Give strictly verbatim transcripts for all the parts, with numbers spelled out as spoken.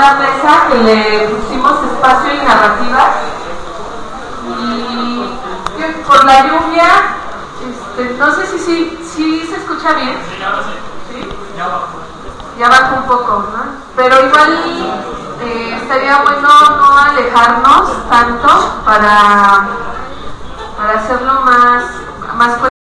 una mesa que le pusimos espacio y narrativa, y que por la lluvia, este, no sé si, si, si se escucha bien. ¿Sí? Ya bajó un poco, ¿no? Pero igual eh, estaría bueno no alejarnos tanto para, para hacerlo más, más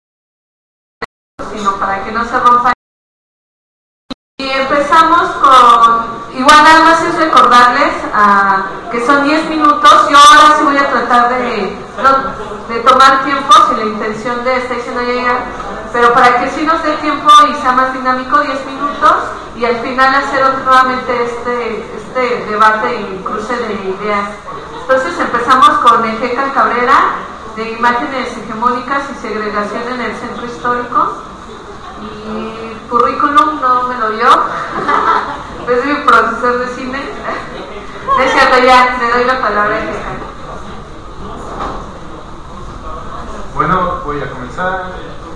sino para que no se rompa. Y empezamos con, igual nada más es recordarles uh, que son diez minutos. Yo ahora sí voy a tratar de, no, de tomar tiempo sin la intención de estar diciendo ya, pero para que sí nos dé tiempo y sea más dinámico, diez minutos, y al final hacer nuevamente este, este debate y cruce de ideas. Entonces empezamos con Ejecal Cabrera, de imágenes hegemónicas y segregación en el centro histórico. Y currículum no me lo dio. Es mi profesor de cine. Es cierto, ya le doy la palabra a Ejecal. Bueno, voy a comenzar.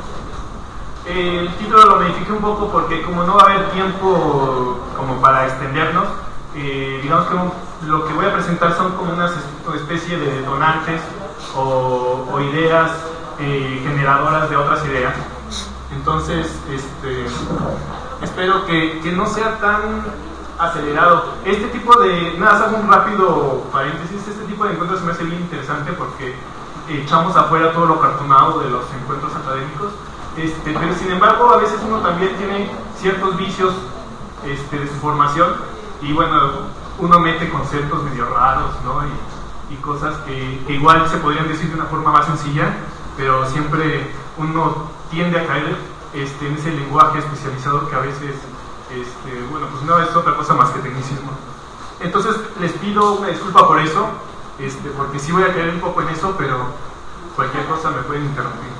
El título lo modifiqué un poco porque como no va a haber tiempo como para extendernos, eh, digamos que lo que voy a presentar son como una especie de detonantes o, o ideas eh, generadoras de otras ideas. Entonces, este, espero que, que no sea tan acelerado. Este tipo de, nada, hago un rápido paréntesis, este tipo de encuentros me hace bien interesante porque echamos afuera todo lo cartonado de los encuentros académicos. Este, pero sin embargo a veces uno también tiene ciertos vicios este, de su formación y bueno, uno mete conceptos medio raros, ¿no? y, y cosas que, que igual se podrían decir de una forma más sencilla, pero siempre uno tiende a caer este, en ese lenguaje especializado que a veces este, bueno, pues no es otra cosa más que tecnicismo. Entonces les pido una disculpa por eso, este, porque sí voy a caer un poco en eso, pero cualquier cosa me pueden interrumpir.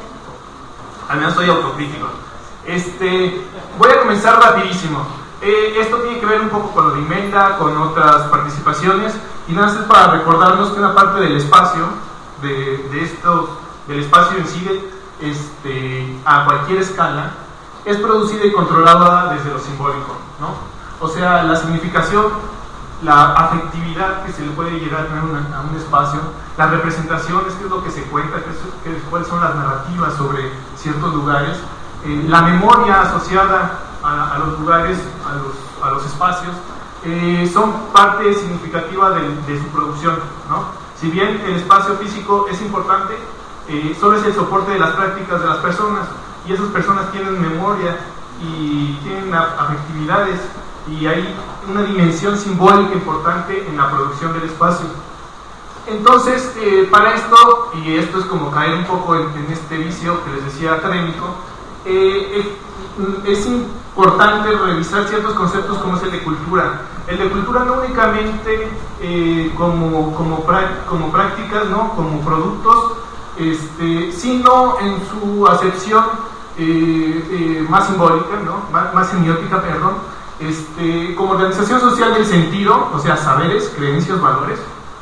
Al menos soy autocrítico. Este, voy a comenzar rapidísimo. Eh, esto tiene que ver un poco con lo de Imelda, con otras participaciones, y nada más es para recordarnos que una parte del espacio, de, de estos, del espacio en sí, de, este, a cualquier escala, es producida y controlada desde lo simbólico, ¿no? O sea, la significación, la afectividad que se le puede llegar a tener una, a un espacio, las representaciones, qué es lo que se cuenta, qué es, qué, cuáles son las narrativas sobre ciertos lugares, eh, la memoria asociada a, a los lugares, a los, a los espacios, eh, son parte significativa de, de su producción, ¿no? Si bien el espacio físico es importante, eh, solo es el soporte de las prácticas de las personas, y esas personas tienen memoria y tienen afectividades, y hay una dimensión simbólica importante en la producción del espacio. Entonces, eh, para esto, y esto es como caer un poco en, en este vicio que les decía académico, eh, es, es importante revisar ciertos conceptos como es el de cultura. El de cultura no únicamente eh, como, como, como prácticas, ¿no? Como productos, este, sino en su acepción eh, eh, más simbólica, ¿no? más, más semiótica, perdón. Este, como organización social del sentido, o sea, saberes, creencias, valores,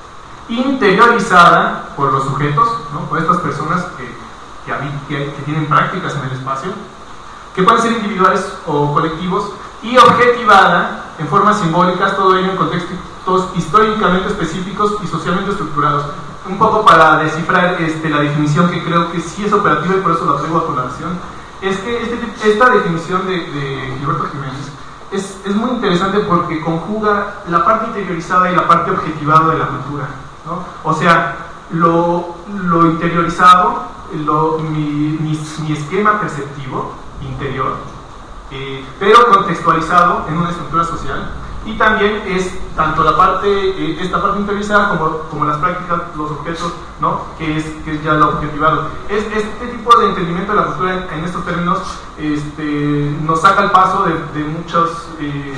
interiorizada por los sujetos, ¿no? Por estas personas que, que, que, que tienen prácticas en el espacio, que pueden ser individuales o colectivos, y objetivada en formas simbólicas, todo ello en contextos históricamente específicos y socialmente estructurados. Un poco para descifrar este, la definición que creo que sí es operativa y por eso la traigo a colación, es que este, esta definición de, de Gilberto Jiménez Es, es muy interesante porque conjuga la parte interiorizada y la parte objetivada de la cultura, ¿no? O sea, lo, lo interiorizado, lo, mi, mi, mi esquema perceptivo interior, eh, pero contextualizado en una estructura social, y también es tanto la parte, eh, esta parte interiorizada como, como las prácticas, los objetos, ¿no? que, es, que es ya lo objetivado. Es, este tipo de entendimiento de la cultura en, en estos términos este, nos saca el paso de, de muchos, eh,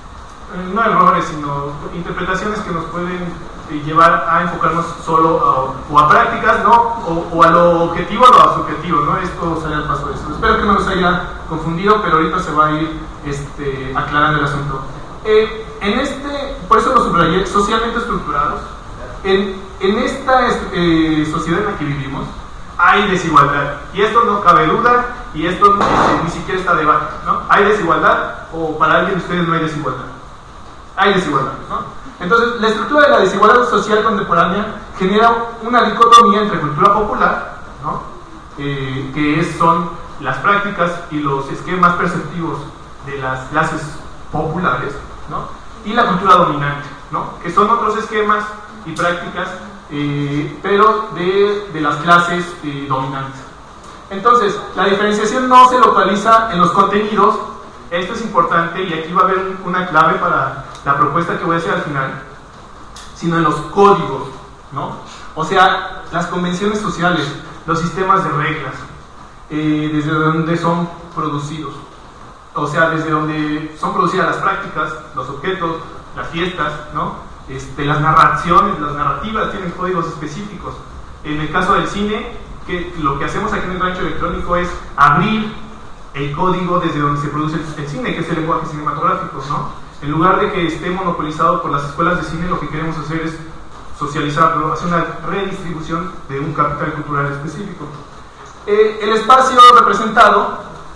no errores, sino interpretaciones que nos pueden eh, llevar a enfocarnos solo a, o a prácticas, ¿no? o, o a lo objetivo o a lo subjetivo, ¿no? Esto sería el paso de esto. Espero que no los haya confundido, pero ahorita se va a ir este, aclarando el asunto. Eh, en este, por eso lo subrayé, socialmente estructurados. En, en esta eh, sociedad en la que vivimos hay desigualdad, y esto no cabe duda, y esto eh, ni siquiera está a debate, ¿no? Hay desigualdad, o para alguien de ustedes no hay desigualdad. hay desigualdades, ¿no? Entonces, la estructura de la desigualdad social contemporánea genera una dicotomía entre cultura popular, ¿no? eh, que es, son las prácticas y los esquemas perceptivos de las clases populares, ¿no? Y la cultura dominante, ¿no? Que son otros esquemas y prácticas, eh, pero de, de las clases eh, dominantes. Entonces, la diferenciación no se localiza en los contenidos. Esto es importante y aquí va a haber una clave para la propuesta que voy a hacer al final, sino en los códigos, ¿no? O sea, las convenciones sociales, los sistemas de reglas, eh, desde donde son producidos, o sea, desde donde son producidas las prácticas, los objetos, las fiestas, ¿no? Este, las narraciones, las narrativas tienen códigos específicos. En el caso del cine, que lo que hacemos aquí en el rancho electrónico es abrir el código desde donde se produce el cine, que es el lenguaje cinematográfico, ¿no? En lugar de que esté monopolizado por las escuelas de cine, lo que queremos hacer es socializarlo, hacer una redistribución de un capital cultural específico. Eh, el espacio representado,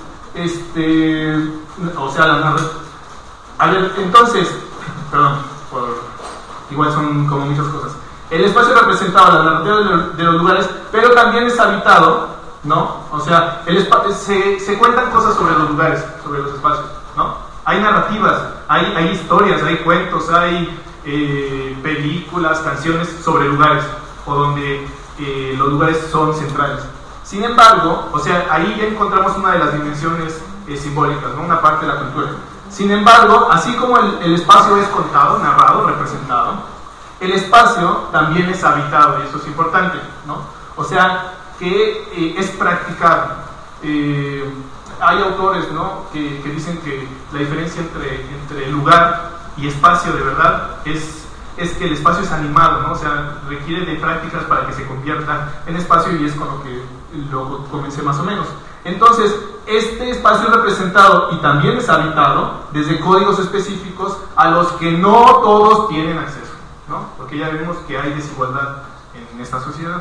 este, o sea, la narrativa. A ver, entonces, perdón, por, igual son como muchas cosas. El espacio representado, la narrativa de, lo, de los lugares, pero también es habitado, ¿no? O sea, el se, se cuentan cosas sobre los lugares, sobre los espacios, ¿no? Hay narrativas, hay, hay historias, hay cuentos, hay eh, películas, canciones sobre lugares, o donde eh, los lugares son centrales. Sin embargo, o sea, ahí ya encontramos una de las dimensiones eh, simbólicas, ¿no? Una parte de la cultura. Sin embargo, así como el, el espacio es contado, narrado, representado, el espacio también es habitado, y eso es importante, ¿no? O sea, que eh, es practicado. Eh, hay autores, ¿no? que, que dicen que la diferencia entre, entre lugar y espacio de verdad es, es que el espacio es animado, ¿no? O sea, requiere de prácticas para que se convierta en espacio, y es con lo que lo comencé más o menos. Entonces, este espacio es representado y también es habitado desde códigos específicos a los que no todos tienen acceso, ¿no? Porque ya vemos que hay desigualdad en esta sociedad.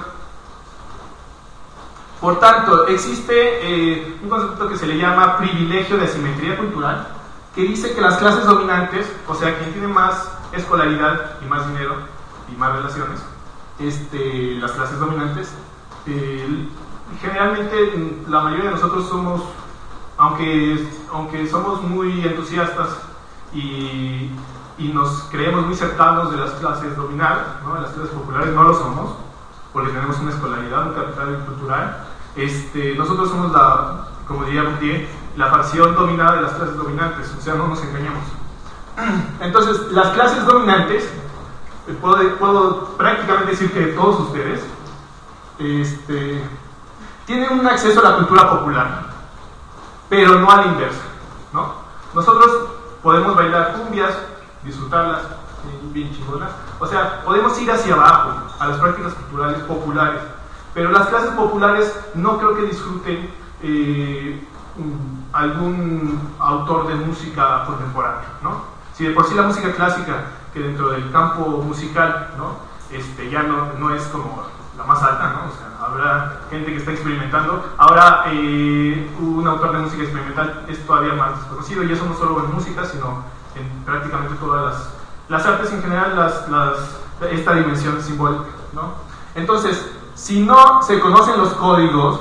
Por tanto, existe eh, un concepto que se le llama privilegio de asimetría cultural, que dice que las clases dominantes, o sea, quien tiene más escolaridad y más dinero y más relaciones, este, las clases dominantes, eh, generalmente la mayoría de nosotros somos, aunque, aunque somos muy entusiastas y, y nos creemos muy cercanos de las clases dominadas, ¿no? De las clases populares, no lo somos, porque tenemos una escolaridad, un capital cultural. Este, nosotros somos la, como diría Bourdieu, la facción dominada de las clases dominantes, o sea, no nos engañamos. Entonces, las clases dominantes, puedo, puedo prácticamente decir que todos ustedes este, tienen un acceso a la cultura popular, pero no a la inversa, ¿no? Nosotros podemos bailar cumbias, disfrutarlas bien chingonas, o sea, podemos ir hacia abajo a las prácticas culturales populares, pero las clases populares no creo que disfruten eh, algún autor de música contemporánea, ¿no? Si de por sí la música clásica, que dentro del campo musical, ¿no? Este, ya no, no es como la más alta, ¿no? O sea, habrá gente que está experimentando. Ahora eh, un autor de música experimental es todavía más desconocido, y eso no solo en música, sino en prácticamente todas las, las artes en general, las, las, esta dimensión simbólica, ¿no? Entonces, si no se conocen los códigos,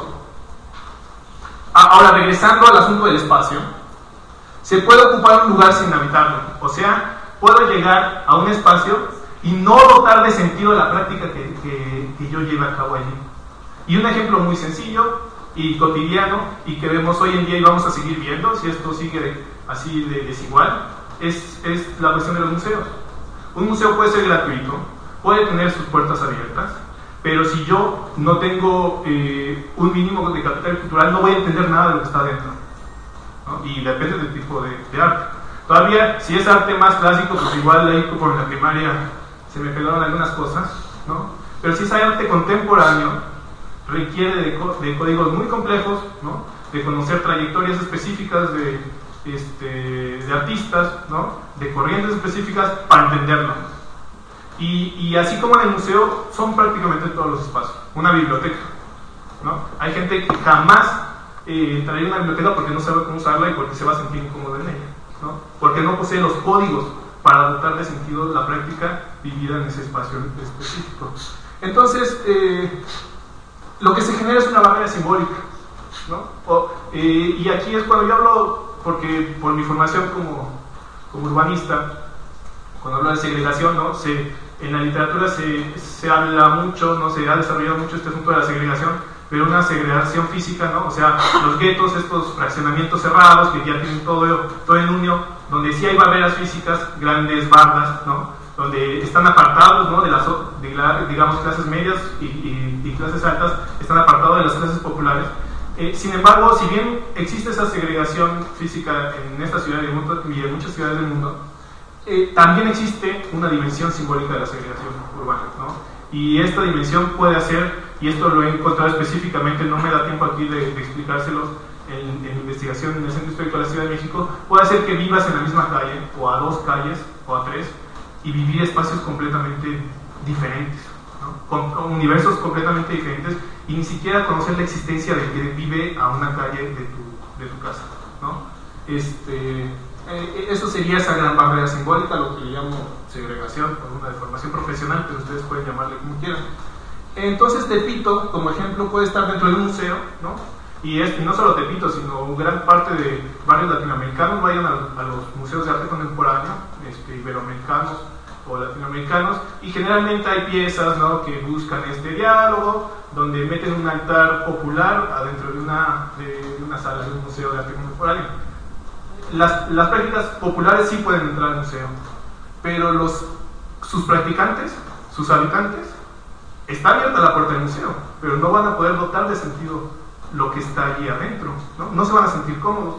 ahora regresando al asunto del espacio, se puede ocupar un lugar sin habitarlo, o sea, puedo llegar a un espacio y no dotar de sentido la práctica que, que, que yo lleve a cabo allí. Y un ejemplo muy sencillo y cotidiano, y que vemos hoy en día y vamos a seguir viendo si esto sigue así de desigual, es, es la cuestión de los museos. Un museo puede ser gratuito, puede tener sus puertas abiertas, pero si yo no tengo eh, un mínimo de capital cultural, no voy a entender nada de lo que está dentro, ¿no? Y depende del tipo de, de arte. Todavía, si es arte más clásico, pues igual ahí por la primaria se me pegaron algunas cosas, ¿no? Pero si es arte contemporáneo, requiere de, de códigos muy complejos, ¿no? De conocer trayectorias específicas de, este, de artistas, ¿no? De corrientes específicas para entenderlo. Y, y así como en el museo, son prácticamente todos los espacios. Una biblioteca, ¿no? Hay gente que jamás eh, traería una biblioteca porque no sabe cómo usarla y porque se va a sentir incómodo en ella, ¿no? Porque no posee los códigos para dotar de sentido la práctica vivida en ese espacio específico. Entonces, eh, lo que se genera es una barrera simbólica, ¿no? O, eh, y aquí es cuando yo hablo, porque por mi formación como, como urbanista, cuando hablo de segregación, ¿no? Se, en la literatura se, se habla mucho, ¿no? Se ha desarrollado mucho este asunto de la segregación, pero una segregación física, ¿no? O sea, los guetos, estos fraccionamientos cerrados que ya tienen todo, todo en unión, donde sí hay barreras físicas, grandes bardas, ¿no? Donde están apartados, ¿no? De las, de la, digamos, clases medias y, y, y clases altas, están apartados de las clases populares. Eh, sin embargo, si bien existe esa segregación física en esta ciudad y en muchas ciudades del mundo, eh, también existe una dimensión simbólica de la segregación urbana, ¿no? Y esta dimensión puede hacer, y esto lo he encontrado específicamente, no me da tiempo aquí de, de explicárselos en, en investigación en el Centro Histórico de la Ciudad de México, puede hacer que vivas en la misma calle, o a dos calles, o a tres, y vivir espacios completamente diferentes, ¿no? Con, con universos completamente diferentes, y ni siquiera conocer la existencia del que vive a una calle de tu, de tu casa, ¿no? Este, eh, eso sería esa gran barrera simbólica, lo que le llamo segregación o una deformación profesional, pero ustedes pueden llamarle como quieran. Entonces Tepito, como ejemplo, puede estar dentro de un museo, ¿no? Y, es, y no solo Tepito, sino gran parte de varios latinoamericanos vayan a, a los museos de arte contemporáneo, este, iberoamericanos o latinoamericanos, y generalmente hay piezas, ¿no? Que buscan este diálogo, donde meten un altar popular adentro de una, de, de una sala de un museo de arte contemporáneo. Las, las prácticas populares sí pueden entrar al museo, pero los, sus practicantes, sus habitantes, está abierta la puerta del museo, pero no van a poder dotar de sentido lo que está allí adentro, ¿no? No se van a sentir cómodos.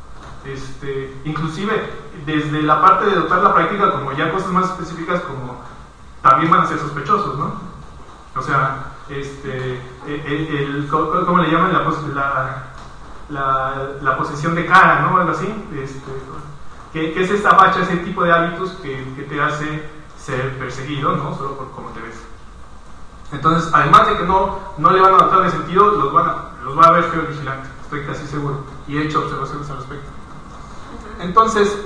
Este, inclusive, desde la parte de dotar la práctica, como ya cosas más específicas, como también van a ser sospechosos, ¿no? O sea, este, el, el, ¿cómo le llaman? La, la, la, la posesión de cara, ¿no? Algo así. Este, que, que es esta facha, ese tipo de hábitos que, que te hace ser perseguido, ¿no? Solo por cómo te ves. Entonces, además de que no, no le van a dotar de sentido, los, van a, los va a ver feo el vigilante, estoy casi seguro, y he hecho observaciones al respecto. Entonces,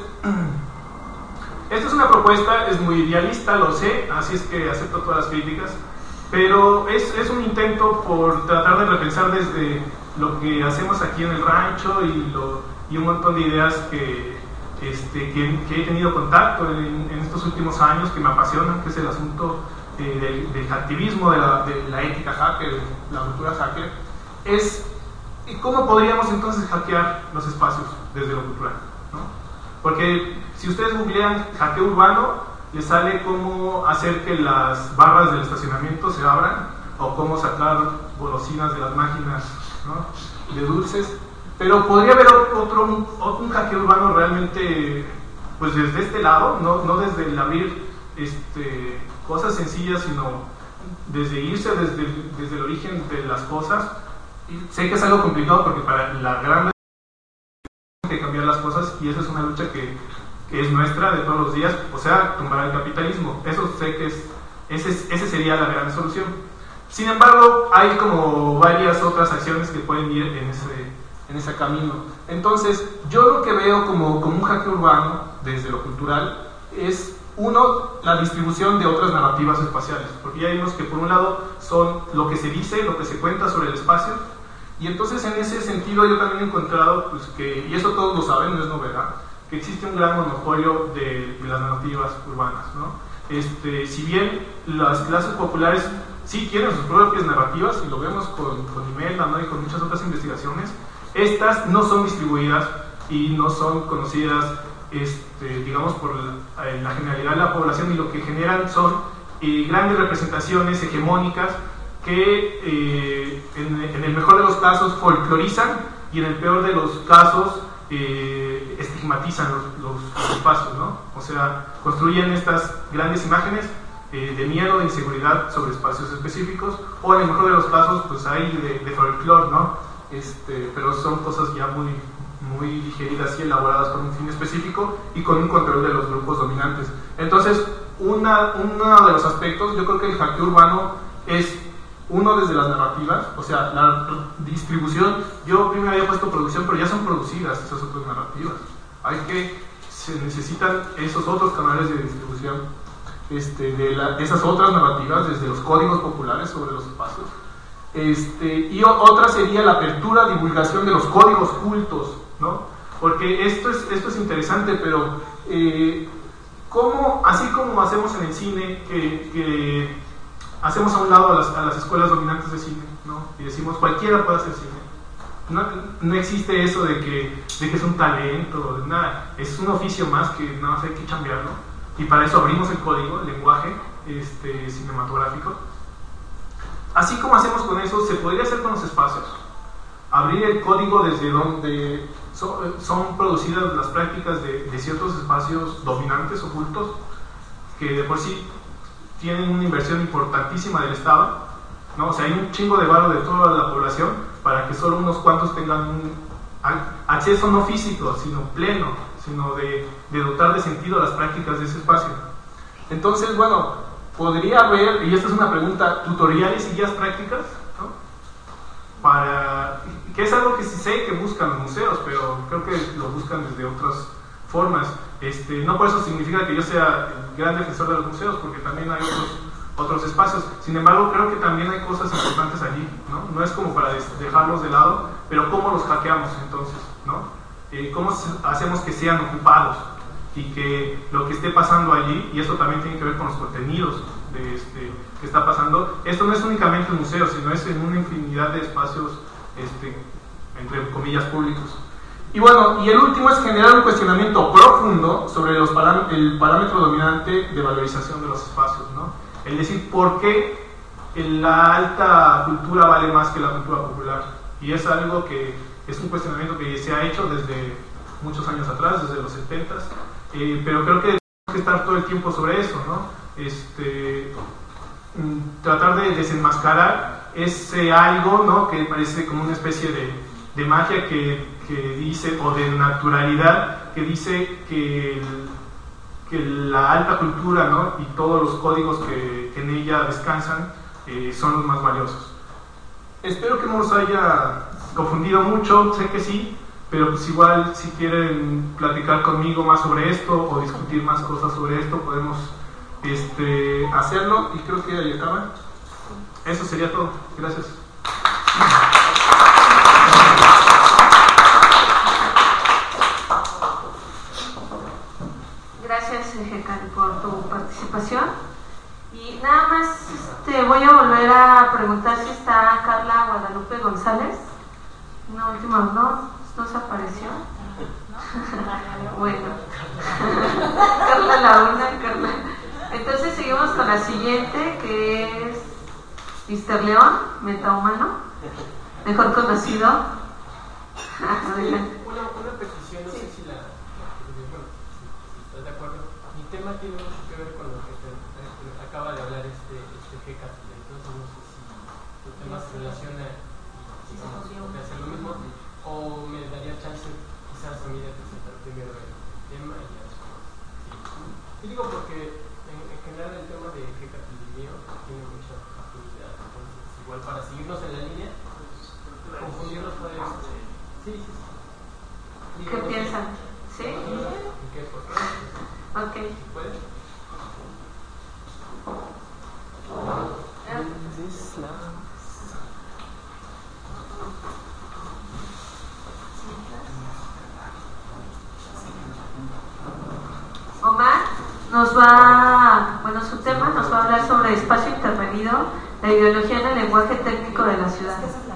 esta es una propuesta, es muy idealista, lo sé, así es que acepto todas las críticas, pero es, es un intento por tratar de repensar desde lo que hacemos aquí en el rancho y, lo, y un montón de ideas que, este, que, que he tenido contacto en, en estos últimos años, que me apasionan, que es el asunto de, de, del activismo, de la, de la ética hacker, la cultura hacker. Es cómo podríamos entonces hackear los espacios desde lo cultural, ¿no? Porque si ustedes googlean hackeo urbano, les sale cómo hacer que las barras del estacionamiento se abran, o cómo sacar golosinas de las máquinas, ¿no? De dulces. Pero podría haber otro, otro un hackeo urbano realmente, pues desde este lado, no, no desde el abrir este, cosas sencillas, sino desde irse desde, desde el origen de las cosas. Y sé que es algo complicado porque para la gran hay que cambiar las cosas, y esa es una lucha que, que es nuestra de todos los días, o sea, tumbar el capitalismo. Eso sé que es, ese, ese sería la gran solución. Sin embargo, hay como varias otras acciones que pueden ir en ese, en ese camino. Entonces, yo lo que veo como, como un hackeo urbano desde lo cultural es, uno, la distribución de otras narrativas espaciales, porque ya vimos que por un lado son lo que se dice, lo que se cuenta sobre el espacio, y entonces en ese sentido yo también he encontrado, pues, que, y eso todos lo saben, no es novedad, que existe un gran monopolio de, de las narrativas urbanas, ¿no? Este, si bien las clases populares sí tienen sus propias narrativas, y lo vemos con, con Imelda, ¿no? Y con muchas otras investigaciones, estas no son distribuidas y no son conocidas, este, digamos, por la, la generalidad de la población, y lo que generan son eh, grandes representaciones hegemónicas que eh, en, en el mejor de los casos folclorizan, y en el peor de los casos eh, estigmatizan los, los, los espacios, ¿no? O sea, construyen estas grandes imágenes eh, de miedo, de inseguridad sobre espacios específicos, o en el mejor de los casos pues hay de, de folclore, ¿no? Este, pero son cosas ya muy, muy digeridas y elaboradas con un fin específico y con un control de los grupos dominantes. Entonces, una, uno de los aspectos, yo creo que el hackeo urbano es uno desde las narrativas, o sea, la distribución. Yo primero había puesto producción, pero ya son producidas esas otras narrativas. Hay que se necesitan esos otros canales de distribución, este, de, la, de esas otras narrativas, desde los códigos populares sobre los espacios. Este, y o, otra sería la apertura, divulgación de los códigos cultos, ¿no? Porque esto es, esto es interesante, pero eh, ¿cómo, así como hacemos en el cine, que, que hacemos a un lado a las, a las escuelas dominantes de cine, ¿no? Y decimos cualquiera puede hacer cine? No, no existe eso de que, de que es un talento, nada, es un oficio más que nada más hay que chambearlo, y para eso abrimos el código, el lenguaje este, cinematográfico. Así como hacemos con eso, se podría hacer con los espacios, abrir el código desde donde son, son producidas las prácticas de, de ciertos espacios dominantes, ocultos, que de por sí tienen una inversión importantísima del Estado, ¿no? O sea, hay un chingo de varo de toda la población para que solo unos cuantos tengan un acceso no físico, sino pleno, sino de, de dotar de sentido a las prácticas de ese espacio. Entonces, bueno, podría haber, y esta es una pregunta, tutoriales y guías prácticas, ¿no? Para, que es algo que sí sé que buscan los museos, pero creo que lo buscan desde otras formas. Este, no por eso significa que yo sea el gran defensor de los museos, porque también hay otros, otros espacios. Sin embargo, creo que también hay cosas importantes allí, ¿no? No es como para dejarlos de lado, pero ¿cómo los hackeamos entonces, ¿no? Eh, ¿Cómo hacemos que sean ocupados? Y que lo que esté pasando allí, y esto también tiene que ver con los contenidos de este, que está pasando, esto no es únicamente un museo, sino es en una infinidad de espacios, este, entre comillas, públicos. Y bueno, y el último es generar un cuestionamiento profundo sobre los parám el parámetro dominante de valorización de los espacios, ¿no? Es decir, ¿por qué la alta cultura vale más que la cultura popular? Y es algo que es un cuestionamiento que se ha hecho desde muchos años atrás, desde los setentas, eh, pero creo que tenemos que estar todo el tiempo sobre eso, ¿no? Este, tratar de desenmascarar ese algo, ¿no? Que parece como una especie de, de magia que, que dice, o de naturalidad, que dice que, el, que la alta cultura, ¿no? Y todos los códigos que, que en ella descansan eh, son los más valiosos. Espero que no los haya confundido mucho, sé que sí, pero pues igual si quieren platicar conmigo más sobre esto o discutir más cosas sobre esto, podemos este, hacerlo, y creo que ahí acaba. Eso sería todo. Gracias. Gracias, Ejecal, por tu participación. Y nada más este, voy a volver a preguntar si está Carla Guadalupe González. Una última, ¿no? ¿No se apareció? Bueno. Carla la una, Carla. Entonces seguimos con la siguiente, que es mister León, metahumano, mejor conocido. Adelante. Una, una petición, no sé si la, bueno, si estás de acuerdo. Mi tema tiene mucho que ver con lo que te, te acaba de hablar este, este G-Cat. Entonces no sé si tu tema se relaciona y digamos, hacer lo mismo, o me daría chance quizás a mí de presentar primero el tema y ya después. Sí. Y digo porque en, en general el tema de G-Cat y el mío tiene mucha afinidad, entonces igual para seguirnos en la línea, confundirlos puede ser. Sí, sí, sí. ¿Qué piensan? ¿Sí? ¿Qué? ¿Por qué? Ok. ¿Puedes? Omar nos va, bueno, su tema nos va a hablar sobre espacio intervenido, la ideología en el lenguaje técnico de la ciudad.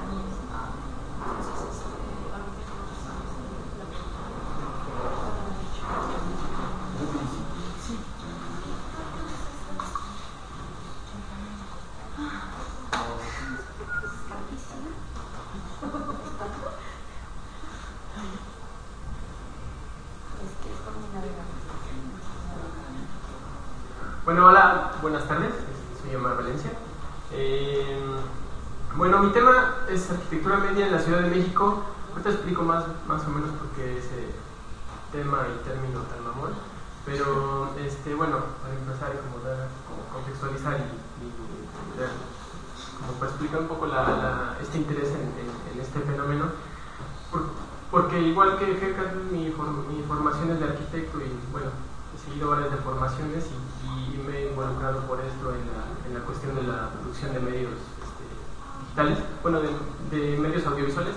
Bueno, hola, buenas tardes, soy Omar Valencia. Eh, bueno, mi tema es arquitectura media en la Ciudad de México. Ahorita explico más, más o menos por qué ese tema y término tan mamón. Pero, este, bueno, para empezar y como, dar, como contextualizar y, y, y dar, como para explicar un poco la, la, este interés en, en, en este fenómeno. Por, porque igual que G-Cat, mi, mi formación formaciones de arquitecto y bueno, he seguido varias de formaciones y, y me he involucrado por esto en la, en la cuestión de la producción de medios este, digitales, bueno, de, de medios audiovisuales.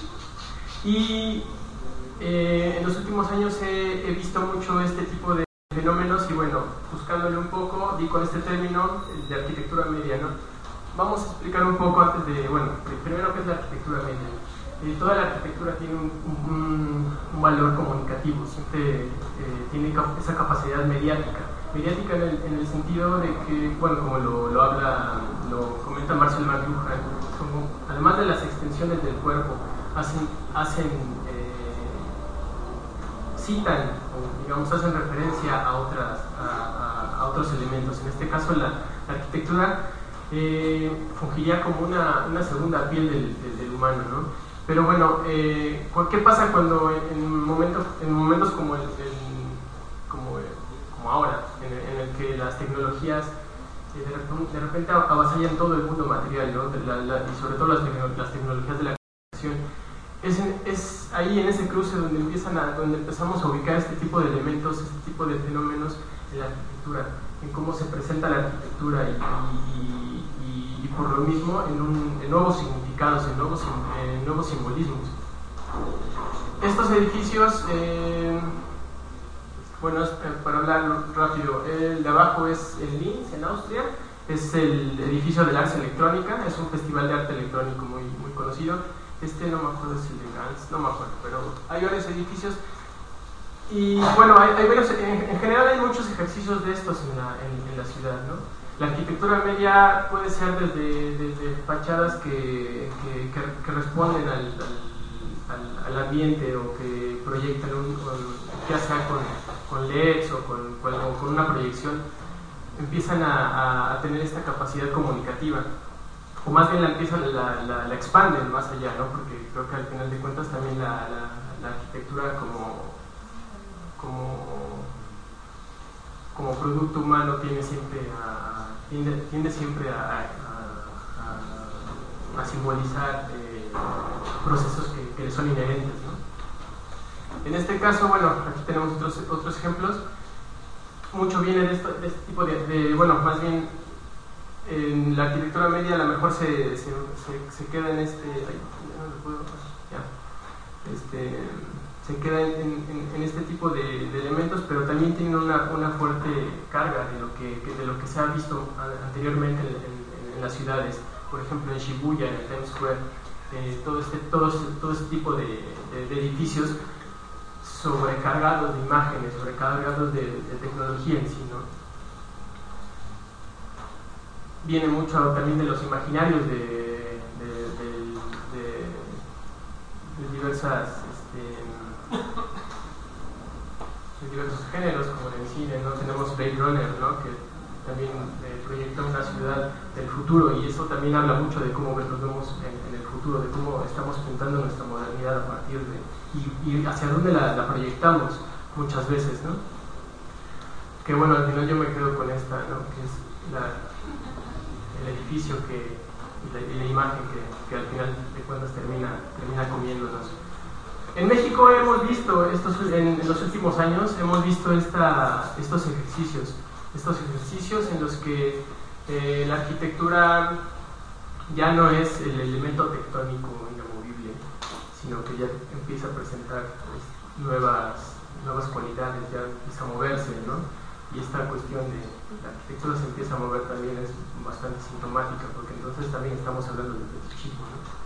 Y eh, en los últimos años he, he visto mucho este tipo de fenómenos y bueno, buscándole un poco, di con este término de arquitectura media, ¿no? Vamos a explicar un poco antes de, bueno, primero qué es la arquitectura media. Eh, toda la arquitectura tiene un, un, un valor comunicativo, siempre eh, tiene cap esa capacidad mediática. Mediática en el, en el sentido de que, bueno, como lo, lo habla, lo comenta Marcel McLuhan, como, además de las extensiones del cuerpo, hacen, hacen eh, citan, o digamos, hacen referencia a, otras, a, a, a otros elementos. En este caso, la, la arquitectura eh, fungiría como una, una segunda piel del, del, del humano, ¿no? Pero bueno, eh, ¿qué pasa cuando en, en, momentos, en momentos como, el, en, como, como ahora, en, en el que las tecnologías eh, de, repente, de repente avasallan todo el mundo material, ¿no? La, la, y sobre todo las, las tecnologías de la comunicación? Es, es ahí en ese cruce donde, empiezan a, donde empezamos a ubicar este tipo de elementos, este tipo de fenómenos en la arquitectura, en cómo se presenta la arquitectura y, y, y, y por lo mismo en, un, en nuevos significados, en nuevos, en nuevos simbolismos. Estos edificios, eh, bueno, para hablar rápido, el de abajo es en Linz, en Austria, es el edificio de la Ars Electrónica, es un festival de arte electrónico muy, muy conocido. Este no me acuerdo si es el de Gans, no me acuerdo, pero hay varios edificios y bueno, hay, hay varios, en, en general hay muchos ejercicios de estos en la, en, en la ciudad, ¿no? La arquitectura media puede ser desde, desde fachadas que, que, que, que responden al, al, al ambiente o que proyectan, un, con, ya sea con, con L E Ds o con, con, o con una proyección, empiezan a, a, a tener esta capacidad comunicativa. O más bien la empiezan, la, la, la expanden más allá, ¿no? Porque creo que al final de cuentas también la, la, la arquitectura como, como, como producto humano tiene siempre a, tiende, tiende siempre a, a, a, a simbolizar eh, procesos que, que le son inherentes, ¿no? En este caso, bueno, aquí tenemos otros, otros ejemplos. Mucho viene de, esto, de este tipo de, de, bueno, más bien en la arquitectura media a lo mejor se, se, se, se queda en este, ay, ya no lo puedo, ya, este, se queda en, en, en este tipo de, de elementos, pero también tienen una, una fuerte carga de lo que, de lo que se ha visto anteriormente en, en, en las ciudades. Por ejemplo, en Shibuya, en el Times Square, eh, todo, este, todo, todo este tipo de, de, de edificios sobrecargados de imágenes, sobrecargados de, de tecnología en sí, ¿no? Viene mucho también de los imaginarios de, de, de, de, de diversas este, de diversos géneros, como en el cine, ¿no? Tenemos Blade Runner, ¿no? Que también eh, proyecta una ciudad del futuro, y eso también habla mucho de cómo nos vemos en, en el futuro, de cómo estamos pintando nuestra modernidad a partir de y, y hacia dónde la, la proyectamos muchas veces, ¿no? Que bueno, al final yo me quedo con esta, ¿no? Que es la el edificio que, y, la, y la imagen que, que al final de cuentas termina, termina comiéndonos. En México hemos visto, estos, en, en los últimos años, hemos visto esta, estos ejercicios, estos ejercicios en los que eh, la arquitectura ya no es el elemento tectónico inamovible, sino que ya empieza a presentar pues, nuevas, nuevas cualidades, ya empieza a moverse, ¿no? Y esta cuestión de la arquitectura se empieza a mover también es bastante sintomática, porque entonces también estamos hablando de fetichismo,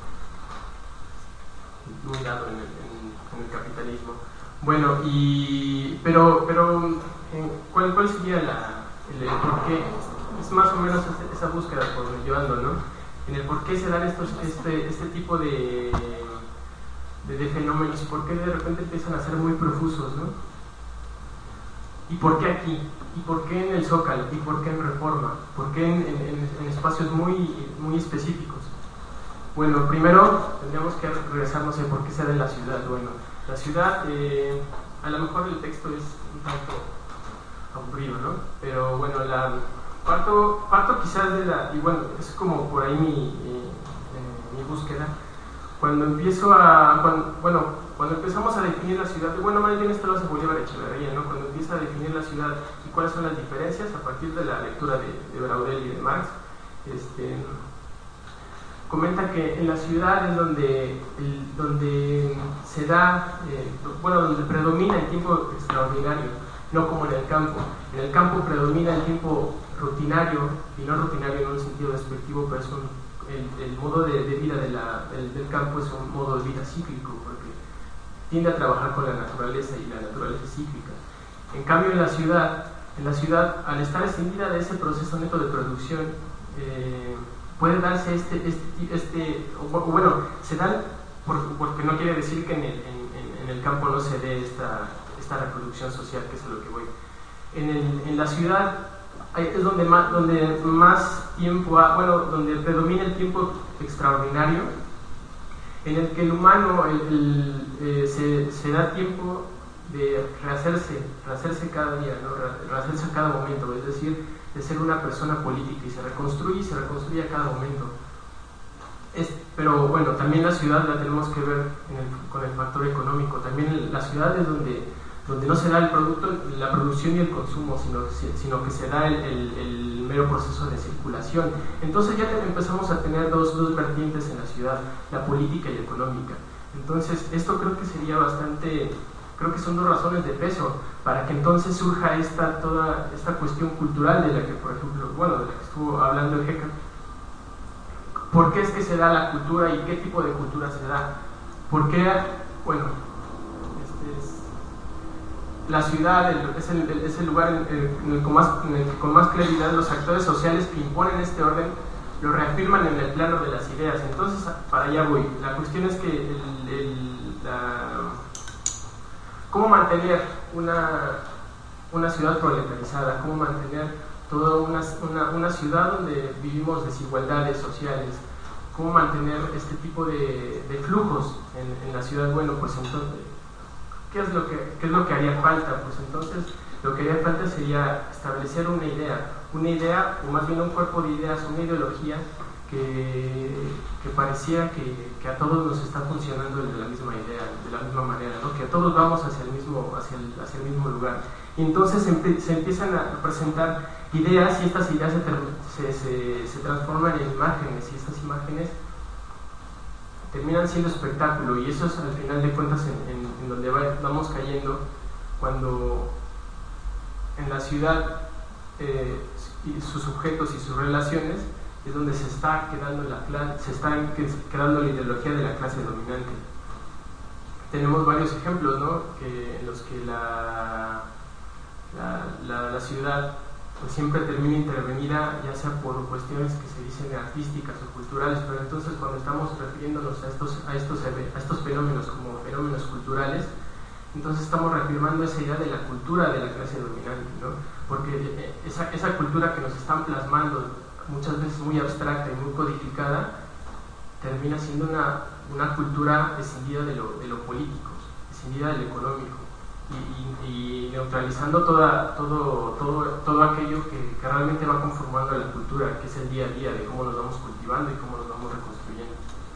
¿no? Muy dado en el, en, en el capitalismo. Bueno, y pero, pero ¿cuál, cuál sería la, el, el por qué? Es más o menos esa búsqueda por donde yo ando, ¿no? En el por qué se dan estos, este, este tipo de, de, de fenómenos, por qué de repente empiezan a ser muy profusos, ¿no? ¿Y por qué aquí? ¿Y por qué en el Zócalo? ¿Y por qué en Reforma? ¿Por qué en, en, en espacios muy, muy específicos? Bueno, primero tendríamos que regresarnos a por qué se da en la ciudad. Bueno, la ciudad, eh, a lo mejor el texto es un tanto aburrido, ¿no? Pero bueno, la, parto, parto quizás de la, y bueno, es como por ahí mi, mi, eh, mi búsqueda. Cuando empiezo a, cuando, bueno, cuando empezamos a definir la ciudad, bueno, más bien esto lo hace Bolívar Echeverría, ¿no? Cuando empieza a definir la ciudad y cuáles son las diferencias a partir de la lectura de, de Braudel y de Marx, este, comenta que en la ciudad es donde, el, donde se da, eh, bueno, donde predomina el tiempo extraordinario, no como en el campo. En el campo predomina el tiempo rutinario, y no rutinario en un sentido despectivo, pero es un, el, el modo de, de vida de la, del, del campo es un modo de vida cíclico, porque tiende a trabajar con la naturaleza y la naturaleza es cíclica. En cambio en la ciudad, en la ciudad al estar extendida de ese proceso neto de producción, eh, puede darse este, este, este o, bueno, se dan, por, porque no quiere decir que en el, en, en el campo no se dé esta, esta reproducción social, que es a lo que voy. En, el, en la ciudad es donde más, donde más tiempo, ha, bueno, donde predomina el tiempo extraordinario, en el que el humano el, el, eh, se, se da tiempo de rehacerse, rehacerse cada día, ¿no? rehacerse a cada momento, es decir, de ser una persona política y se reconstruye y se reconstruye a cada momento. Es, pero bueno, también la ciudad la tenemos que ver en el, con el factor económico. También la ciudad es donde, donde no se da el producto, la producción y el consumo, sino, sino que se da el, el, el mero proceso de circulación. Entonces ya empezamos a tener dos, dos vertientes en la ciudad, la política y la económica. Entonces esto creo que sería bastante... Creo que son dos razones de peso para que entonces surja esta, toda esta cuestión cultural de la que, por ejemplo, bueno, de la que estuvo hablando el Hecker. ¿Por qué es que se da la cultura y qué tipo de cultura se da? ¿Por qué, bueno, este es, la ciudad el, es, el, es el lugar en el, en el con más, en el que con más claridad los actores sociales que imponen este orden lo reafirman en el plano de las ideas? Entonces, para allá voy. La cuestión es que el, el, la... ¿Cómo mantener una, una ciudad proletarizada? ¿Cómo mantener toda una, una, una ciudad donde vivimos desigualdades sociales? ¿Cómo mantener este tipo de, de flujos en, en la ciudad? Bueno, pues entonces, ¿qué es, lo que, ¿qué es lo que haría falta? Pues entonces, lo que haría falta sería establecer una idea, una idea, o más bien un cuerpo de ideas, una ideología que, que pareciera que, que a todos nos está funcionando de la misma idea, de la misma manera, ¿no? Que a todos vamos hacia el mismo, hacia el, hacia el mismo lugar. Y entonces se, se empiezan a presentar ideas y estas ideas se, se, se, se transforman en imágenes y estas imágenes terminan siendo espectáculo, y eso es al final de cuentas en, en, en donde va, vamos cayendo cuando en la ciudad eh, y sus sujetos y sus relaciones es donde se está quedando la clase, se está quedando la ideología de la clase dominante. Tenemos varios ejemplos, ¿no? Que, en los que la, la, la, la ciudad pues siempre termina intervenida, ya sea por cuestiones que se dicen artísticas o culturales, pero entonces cuando estamos refiriéndonos a estos, a estos, a estos fenómenos como fenómenos culturales, entonces estamos reafirmando esa idea de la cultura de la clase dominante, ¿no? Porque esa, esa cultura que nos están plasmando, muchas veces muy abstracta y muy codificada, termina siendo una, una cultura escindida de lo, de lo político, escindida de lo económico, y, y, y neutralizando toda, todo, todo, todo aquello que, que realmente va conformando a la cultura, que es el día a día de cómo nos vamos cultivando y cómo nos vamos reconstruyendo.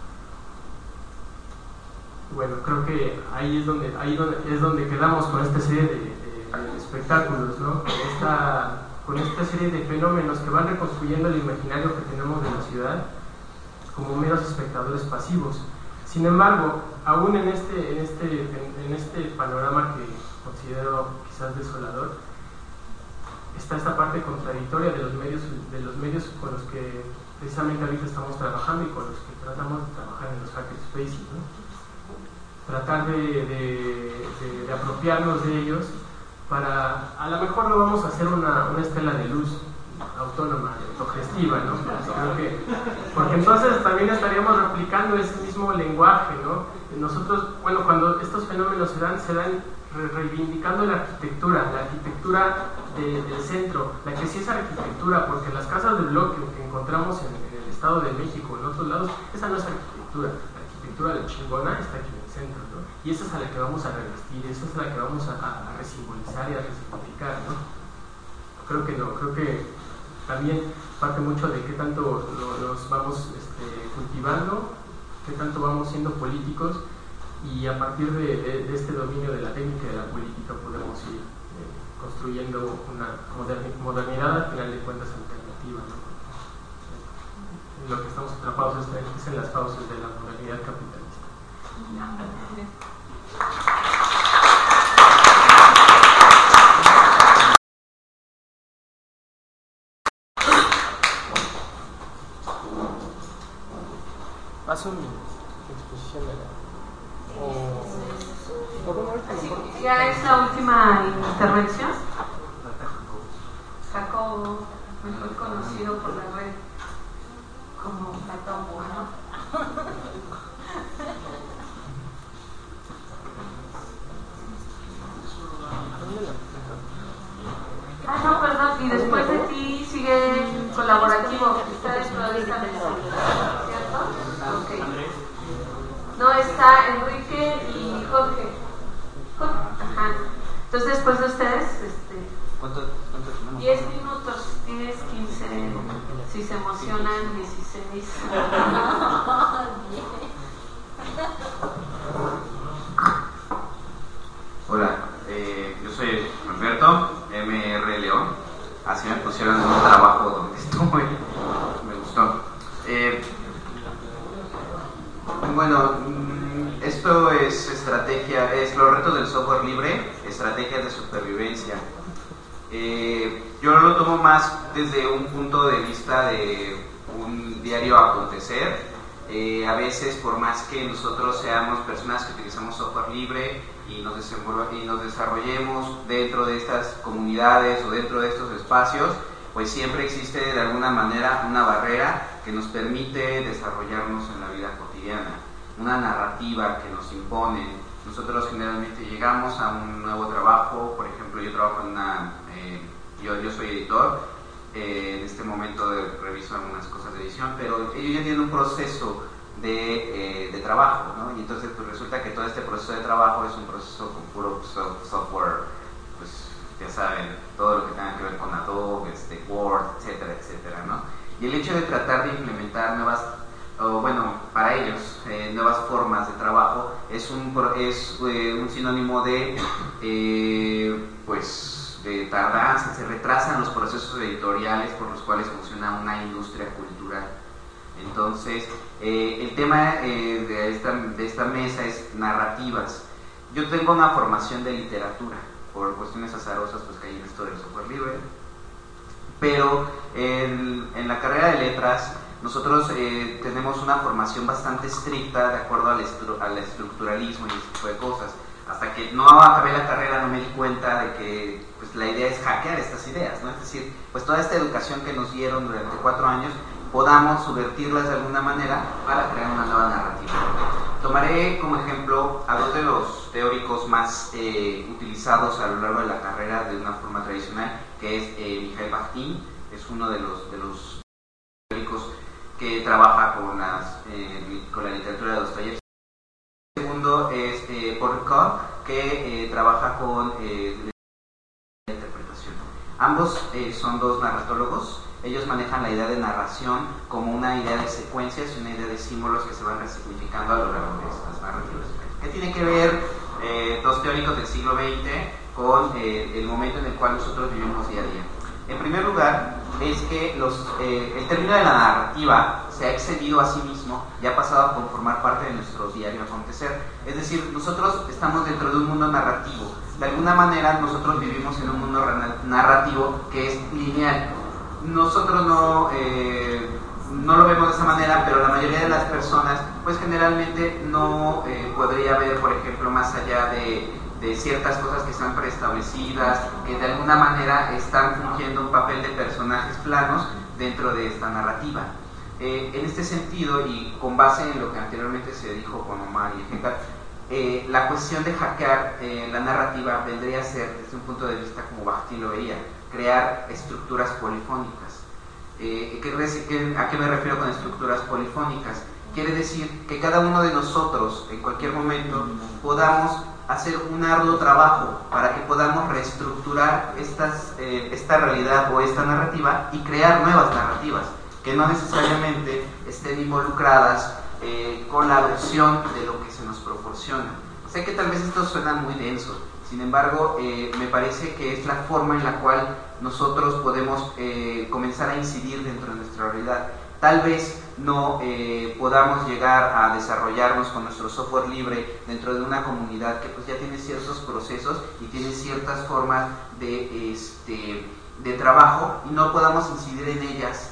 Bueno, creo que ahí es donde, ahí donde, es donde quedamos con esta serie de, de, de espectáculos, ¿no? Con esta, con esta serie de fenómenos que van reconstruyendo el imaginario que tenemos de la ciudad como meros espectadores pasivos. Sin embargo, aún en este, en este, en, en este panorama que considero quizás desolador, está esta parte contradictoria de los medios, de los medios con los que precisamente ahorita estamos trabajando y con los que tratamos de trabajar en los hackerspaces, ¿no? Tratar de, de, de, de apropiarnos de ellos para, a lo mejor no vamos a hacer una, una estela de luz autónoma, autogestiva, ¿no? Creo que, porque entonces también estaríamos replicando ese mismo lenguaje, ¿no? Nosotros, bueno, cuando estos fenómenos se dan, se dan reivindicando la arquitectura, la arquitectura de, del centro, la que sí es arquitectura, porque las casas de bloque que encontramos en, en el Estado de México, en otros lados, esa no es arquitectura. La arquitectura de chingona está aquí en el centro, ¿no? Y esa es a la que vamos a revestir, esa es a la que vamos a, a, a resimbolizar y a resignificar, ¿no? Creo que no, creo que también parte mucho de qué tanto lo, nos vamos este, cultivando, qué tanto vamos siendo políticos y a partir de, de, de este dominio de la técnica y de la política podemos ir eh, construyendo una modernidad, al final de cuentas, alternativa, ¿no? Lo que estamos atrapados es en las fauces de la modernidad capitalista. Paso mi exposición de la... O... Así, ya es la última intervención. Jacobo, mejor conocido por la red como Platón, ¿no? Ah, no, perdón, y después de ti sigue colaborativo, que está dentro de esta mesa, ¿cierto? Ok. No, está Enrique y Jorge. Jorge. Ajá. Entonces, después de ustedes, este, ¿Cuánto, cuánto tenemos? diez minutos, diez, quince, si se emocionan, dieciséis. Hola, eh, yo soy Roberto, M R León. Así me pusieron en un trabajo donde estuve, me gustó. Eh, bueno, esto es estrategia, es los retos del software libre, estrategias de supervivencia. Eh, yo lo tomo más desde un punto de vista de un diario acontecer. Eh, a veces, por más que nosotros seamos personas que utilizamos software libre y nos, y nos desarrollemos dentro de estas comunidades o dentro de estos espacios, pues siempre existe de alguna manera una barrera que nos permite desarrollarnos en la vida cotidiana, una narrativa que nos impone. Nosotros generalmente llegamos a un nuevo trabajo, por ejemplo, yo trabajo en una, eh, yo, yo soy editor, eh, en este momento de, reviso algunas cosas de edición, pero ellos ya tienen un proceso de, eh, de trabajo, ¿no? Y entonces pues resulta que todo este proceso de trabajo es un proceso con puro soft, software, pues ya saben, todo lo que tenga que ver con Adobe, este, Word, etcétera, etcétera, ¿no? Y el hecho de tratar de implementar nuevas, o bueno, para ellos, eh, nuevas formas de trabajo es un, es, eh, un sinónimo de, eh, pues, de tardanza, se retrasan los procesos editoriales por los cuales funciona una industria cultural. Entonces, eh, el tema eh, de, esta, de esta mesa es narrativas. Yo tengo una formación de literatura, por cuestiones azarosas, pues caí en esto del software libre, pero en, en la carrera de letras nosotros eh, tenemos una formación bastante estricta de acuerdo al, estru al estructuralismo y ese tipo de cosas. Hasta que no acabé la carrera no me di cuenta de que pues, la idea es hackear estas ideas, ¿no? Es decir, pues toda esta educación que nos dieron durante cuatro años podamos subvertirlas de alguna manera para crear una nueva narrativa. Tomaré como ejemplo a dos de los teóricos más eh, utilizados a lo largo de la carrera de una forma tradicional, que es eh, Mikhail Bakhtin, es uno de los, de los teóricos que trabaja con, las, eh, con la literatura de Dostoyevsky. El segundo es eh, Paul Ricoeur, que eh, trabaja con eh, la interpretación. Ambos eh, son dos narratólogos. Ellos manejan la idea de narración como una idea de secuencias y una idea de símbolos que se van resignificando a lo largo de estas narrativas. ¿Qué tiene que ver eh, dos teóricos del siglo veinte con eh, el momento en el cual nosotros vivimos día a día? En primer lugar, es que los, eh, el término de la narrativa se ha excedido a sí mismo y ha pasado a conformar parte de nuestro diario acontecer. Es decir, nosotros estamos dentro de un mundo narrativo. De alguna manera, nosotros vivimos en un mundo narrativo que es lineal. Nosotros no, eh, no lo vemos de esa manera, pero la mayoría de las personas, pues generalmente no eh, podría ver, por ejemplo, más allá de, de ciertas cosas que están preestablecidas, que de alguna manera están fungiendo un papel de personajes planos dentro de esta narrativa. Eh, en este sentido, y con base en lo que anteriormente se dijo con Omar y Hegar, eh, la cuestión de hackear eh, la narrativa vendría a ser, desde un punto de vista como Bakhtin lo veía, crear estructuras polifónicas. Eh, ¿qué, ¿A qué me refiero con estructuras polifónicas? Quiere decir que cada uno de nosotros, en cualquier momento, podamos hacer un arduo trabajo para que podamos reestructurar estas, eh, esta realidad o esta narrativa y crear nuevas narrativas que no necesariamente estén involucradas eh, con la adopción de lo que se nos proporciona. Sé que tal vez esto suena muy denso, sin embargo, eh, me parece que es la forma en la cual nosotros podemos eh, comenzar a incidir dentro de nuestra realidad. Tal vez no eh, podamos llegar a desarrollarnos con nuestro software libre dentro de una comunidad que pues ya tiene ciertos procesos y tiene ciertas formas de, este, de trabajo y no podamos incidir en ellas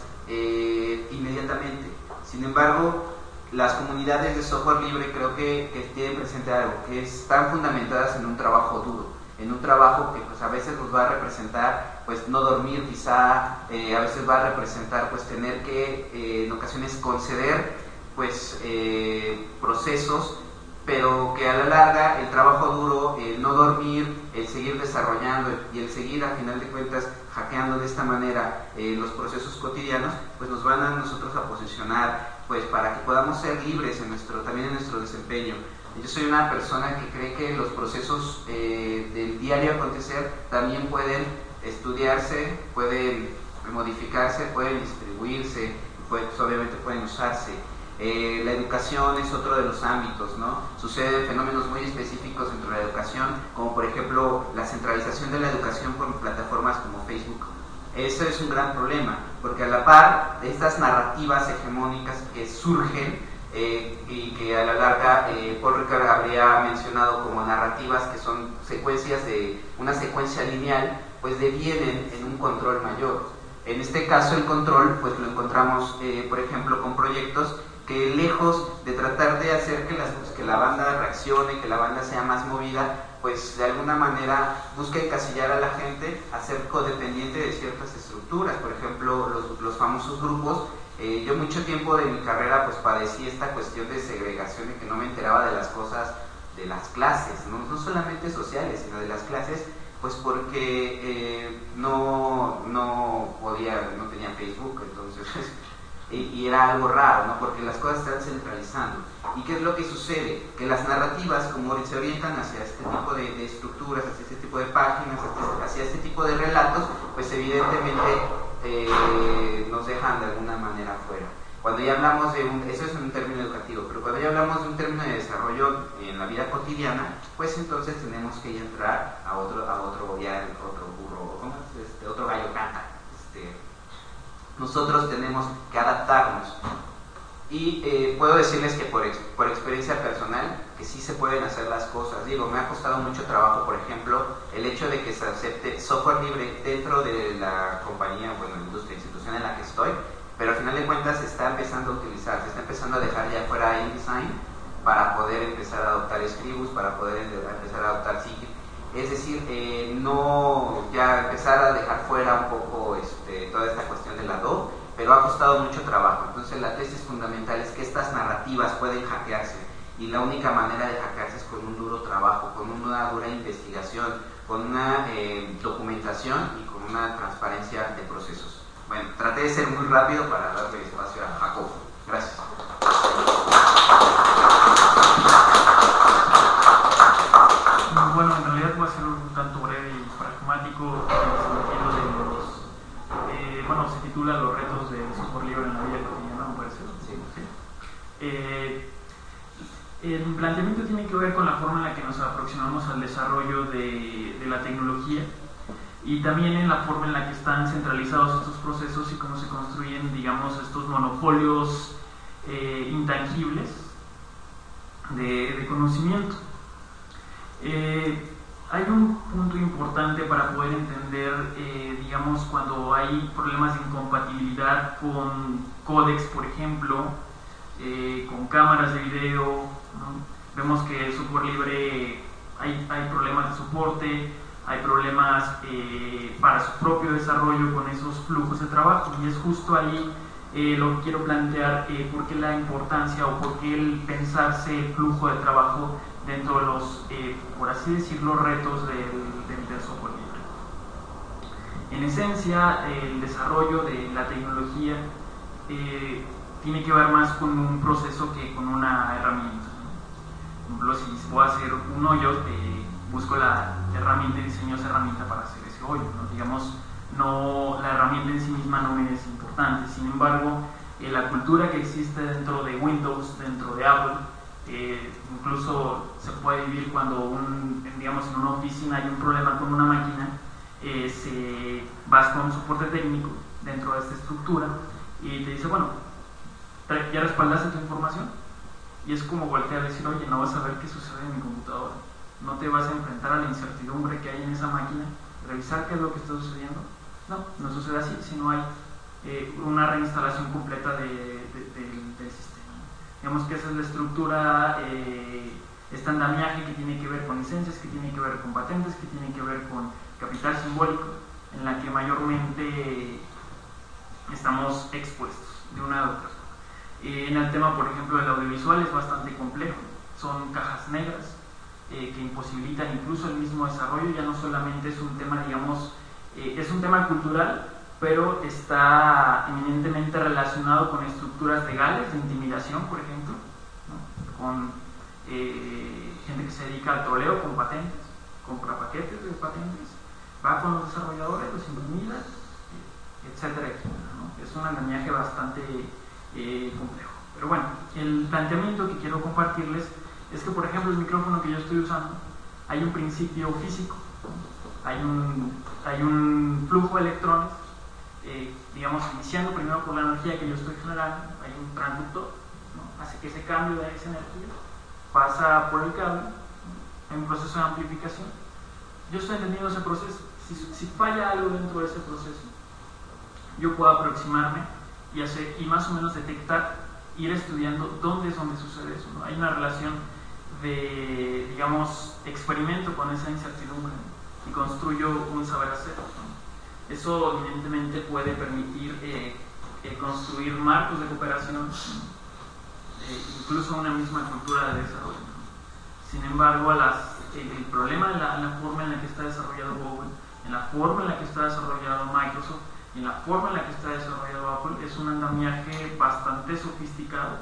eh, inmediatamente. Sin embargo, las comunidades de software libre creo que, que tienen presente algo, que están fundamentadas en un trabajo duro, en un trabajo que pues a veces nos va a representar pues no dormir quizá, eh, a veces va a representar pues tener que eh, en ocasiones conceder pues eh, procesos, pero que a la larga el trabajo duro, el no dormir, el seguir desarrollando y el seguir a final de cuentas hackeando de esta manera eh, los procesos cotidianos, pues nos van a nosotros a posicionar pues para que podamos ser libres en nuestro, también en nuestro desempeño. Yo soy una persona que cree que los procesos eh, del diario acontecer también pueden estudiarse, pueden modificarse, pueden distribuirse, pues obviamente pueden usarse. Eh, la educación es otro de los ámbitos, ¿no? Suceden fenómenos muy específicos dentro de la educación, como por ejemplo la centralización de la educación por plataformas como Facebook. Eso es un gran problema, porque a la par de estas narrativas hegemónicas que surgen, Eh, y que a la larga eh, Paul Ricard habría mencionado como narrativas que son secuencias de una secuencia lineal, pues devienen en un control mayor. En este caso el control pues lo encontramos eh, por ejemplo con proyectos que lejos de tratar de hacer que, las, pues, que la banda reaccione, que la banda sea más movida, pues de alguna manera busca encasillar a la gente a ser codependiente de ciertas estructuras. Por ejemplo, los, los famosos grupos. Eh, yo mucho tiempo de mi carrera pues padecí esta cuestión de segregación y que no me enteraba de las cosas de las clases, no, no solamente sociales, sino de las clases, pues porque eh, no, no podía, no tenía Facebook, entonces, y, y era algo raro, ¿no? Porque las cosas se están centralizando. ¿Y qué es lo que sucede? Que las narrativas, como se orientan hacia este tipo de, de estructuras, hacia este tipo de páginas, hacia, hacia este tipo de relatos, pues evidentemente Eh, nos dejan de alguna manera fuera. Cuando ya hablamos de un, eso es un término educativo, pero cuando ya hablamos de un término de desarrollo en la vida cotidiana, pues entonces tenemos que ya entrar a otro, a otro, ya otro burro, ¿cómo es? Este, otro gallo canta. Este, nosotros tenemos que adaptarnos. Y eh, puedo decirles que por, ex, por experiencia personal, que sí se pueden hacer las cosas. Digo, me ha costado mucho trabajo, por ejemplo, el hecho de que se acepte software libre dentro de la compañía, bueno, la industria, institución en la que estoy, pero al final de cuentas se está empezando a utilizar, se está empezando a dejar ya fuera InDesign para poder empezar a adoptar Scribus, para poder empezar a adoptar Sigil. Es decir, eh, no ya empezar a dejar fuera un poco este, toda esta cuestión de la D O, pero ha costado mucho trabajo. Entonces la tesis fundamental es que estas narrativas pueden hackearse y la única manera de hackearse es con un duro trabajo, con una dura investigación, con una eh, documentación y con una transparencia de procesos. Bueno, traté de ser muy rápido para darle espacio a Jacobo. Gracias. Bueno, en realidad voy a ser un tanto breve y pragmático en el sentido de los, eh, bueno, se titula Los retos del software libre en la vida cotidiana, me parece. Sí, sí. Eh, el planteamiento tiene que ver con la forma en la que nos aproximamos al desarrollo de, de la tecnología y también en la forma en la que están centralizados estos procesos y cómo se construyen, digamos, estos monopolios eh, intangibles de, de conocimiento. Eh, hay un punto importante para poder entender, eh, digamos, cuando hay problemas de incompatibilidad con códecs, por ejemplo, eh, con cámaras de video, ¿no? Vemos que el software libre hay, hay problemas de soporte, hay problemas eh, para su propio desarrollo con esos flujos de trabajo, y es justo ahí eh, lo que quiero plantear, eh, por qué la importancia o por qué el pensarse el flujo de trabajo dentro de los, eh, por así decirlo, retos del, del, del software libre. En esencia, el desarrollo de la tecnología eh, tiene que ver más con un proceso que con una herramienta. Por ejemplo, si voy a hacer un hoyo, eh, busco la herramienta y diseño esa herramienta para hacer ese hoyo, ¿no? Digamos, no, la herramienta en sí misma no me es importante. Sin embargo, eh, la cultura que existe dentro de Windows, dentro de Apple. Eh, incluso se puede vivir cuando un, digamos, en una oficina hay un problema con una máquina, eh, se, vas con un soporte técnico dentro de esta estructura y te dice, bueno, ¿ya respaldaste tu información? Y es como voltear a decir, oye, no vas a ver qué sucede en mi computadora, no te vas a enfrentar a la incertidumbre que hay en esa máquina, revisar qué es lo que está sucediendo. No, no sucede así, sino hay eh, una reinstalación completa de, de, de, del sistema. Digamos que esa es la estructura, eh, este andamiaje que tiene que ver con licencias, que tiene que ver con patentes, que tiene que ver con capital simbólico, en la que mayormente estamos expuestos de una a otra. Eh, en el tema, por ejemplo, del audiovisual es bastante complejo, son cajas negras eh, que imposibilitan incluso el mismo desarrollo. Ya no solamente es un tema, digamos, eh, es un tema cultural, pero está eminentemente relacionado con estructuras legales de intimidación, por ejemplo, ¿no? Con eh, gente que se dedica al troleo con patentes, compra paquetes de patentes, va con los desarrolladores, los intimida, etcétera, etcétera, ¿no? Es un andamiaje bastante eh, complejo. Pero bueno, el planteamiento que quiero compartirles es que, por ejemplo, el micrófono que yo estoy usando, hay un principio físico, ¿no? hay, un, hay un flujo de electrones, Eh, digamos, iniciando primero por la energía que yo estoy generando, hay un transductor, ¿no? Hace que ese cambio de esa energía pasa por el cable, ¿no? En un proceso de amplificación. Yo estoy entendiendo ese proceso. Si, si falla algo dentro de ese proceso, yo puedo aproximarme y, hacer, y más o menos detectar, ir estudiando dónde es donde sucede eso, ¿no? Hay una relación de, digamos, experimento con esa incertidumbre, ¿no? Y construyo un saber hacer, ¿no? Eso evidentemente puede permitir eh, eh, construir marcos de cooperación, eh, incluso una misma cultura de desarrollo. Sin embargo, las, el, el problema en la, en la forma en la que está desarrollado Google, en la forma en la que está desarrollado Microsoft y en la forma en la que está desarrollado Apple es un andamiaje bastante sofisticado,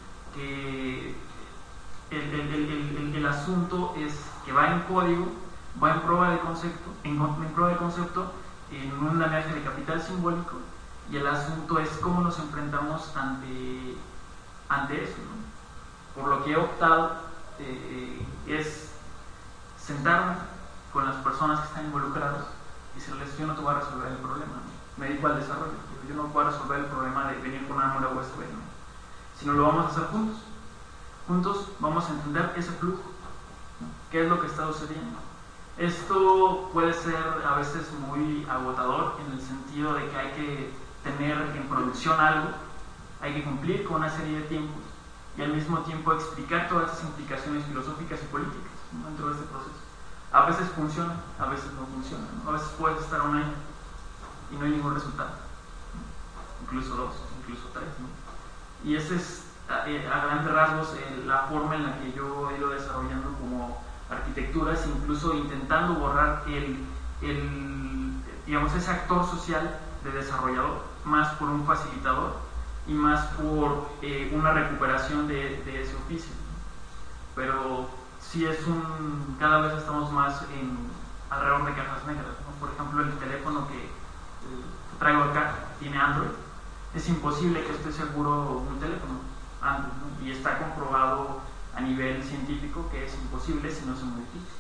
que el, el, el, el, el asunto es que va en código, va en prueba de concepto, en, en prueba de concepto en un andamiaje de capital simbólico, y el asunto es cómo nos enfrentamos ante, ante eso, ¿no? Por lo que he optado eh, es sentarme con las personas que están involucradas y decirles, yo no te voy a resolver el problema, ¿no? Me dedico al desarrollo, yo no voy a resolver el problema de venir con una memoria U S B, ¿no? Sino lo vamos a hacer juntos. Juntos vamos a entender ese flujo, ¿no? ¿Qué es lo que está sucediendo? Esto puede ser a veces muy agotador en el sentido de que hay que tener en producción algo, hay que cumplir con una serie de tiempos y al mismo tiempo explicar todas esas implicaciones filosóficas y políticas, ¿no? Dentro de este proceso. A veces funciona, a veces no funciona, ¿no? A veces puedes estar un año y no hay ningún resultado, ¿no? Incluso dos, incluso tres, ¿no? Y ese es a, a grandes rasgos eh, la forma en la que yo he ido desarrollando como arquitecturas, incluso intentando borrar el, el, digamos, ese actor social de desarrollador, más por un facilitador y más por eh, una recuperación de, de ese oficio. Pero sí es un, cada vez estamos más en, alrededor de cajas negras, ¿no? Por ejemplo, el teléfono que, eh, que traigo acá tiene Android. Es imposible que esté seguro un teléfono Android, ¿no? Y está comprobado a nivel científico que es imposible si no se modifica,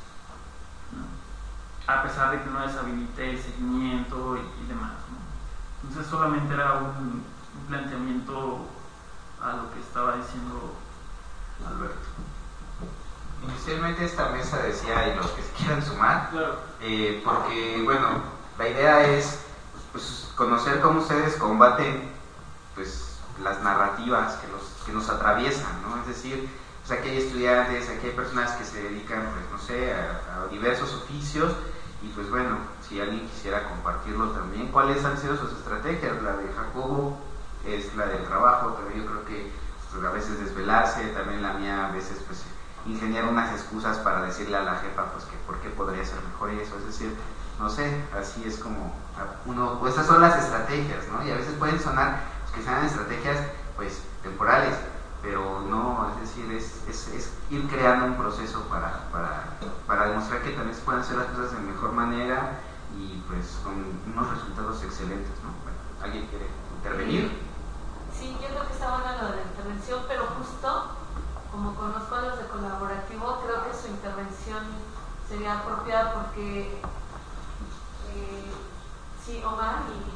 ¿no? A pesar de que uno deshabilite el seguimiento y, y demás, ¿no? Entonces solamente era un, un planteamiento a lo que estaba diciendo Alberto. Inicialmente esta mesa decía, y los que se quieran sumar, Claro. eh, porque bueno, la idea es pues, conocer cómo ustedes combaten pues, las narrativas que, los, que nos atraviesan, ¿no? Es decir, pues aquí hay estudiantes, aquí hay personas que se dedican, pues no sé, a, a diversos oficios, y pues bueno, si alguien quisiera compartirlo también, ¿cuáles han sido sus estrategias? La de Jacobo es la del trabajo, pero yo creo que pues, a veces desvelarse, también la mía a veces pues ingeniar unas excusas para decirle a la jefa pues que por qué podría ser mejor eso, es decir, no sé, así es como uno, pues esas son las estrategias, ¿no? Y a veces pueden sonar pues, que sean estrategias pues temporales, pero no, es decir, es, es, es ir creando un proceso para, para, para demostrar que también se pueden hacer las cosas de mejor manera y pues con unos resultados excelentes, ¿no? Bueno, ¿alguien quiere intervenir? Sí, yo creo que está buena lo de la intervención, pero justo como conozco a los de colaborativo, creo que su intervención sería apropiada porque eh, sí, Omar y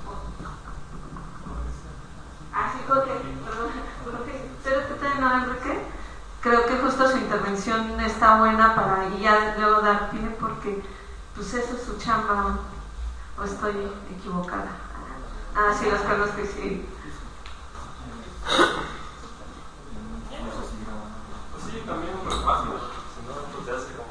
así que, perdón, Jorge, no, Enrique, creo que justo su intervención está buena para y ya luego dar pie porque pues eso es su chamba, o estoy equivocada. Ah, sí, los conozco, sí. Pues sí, también muy fácil, si no, pues ya hace como...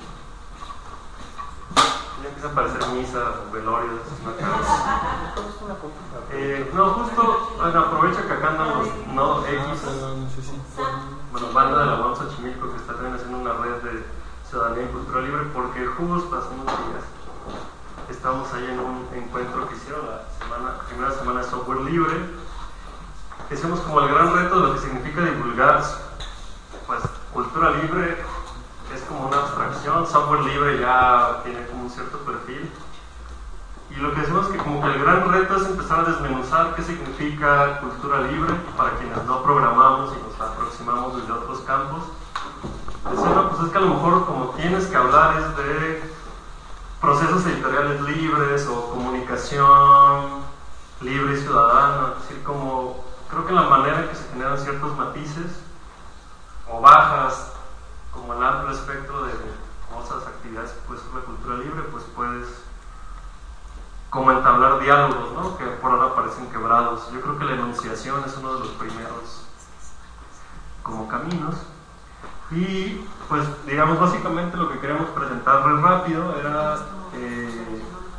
Ya empieza a aparecer misas, velorios, una casa. Eh, no, justo, bueno, aprovecho que acá andan los no X, bueno, banda de la U A M Xochimilco, que está también haciendo una red de ciudadanía y cultura libre, porque justo hace unos días estamos ahí en un encuentro que hicieron la semana, primera semana de software libre. Hicimos como el gran reto de lo que significa divulgar, pues, cultura libre. Es como una abstracción, software libre ya tiene como un cierto perfil. Y lo que decimos es que como que el gran reto es empezar a desmenuzar qué significa cultura libre para quienes no programamos y nos aproximamos desde otros campos. Decimos, no, pues es que a lo mejor como tienes que hablar es de procesos editoriales libres o comunicación libre y ciudadana, es decir, como creo que la manera en que se generan ciertos matices o bajas como el amplio espectro de cosas, actividades que puede ser la cultura libre, pues puedes como entablar diálogos, ¿no? Que por ahora parecen quebrados. Yo creo que la enunciación es uno de los primeros como caminos. Y pues digamos básicamente lo que queríamos presentar muy rápido era eh,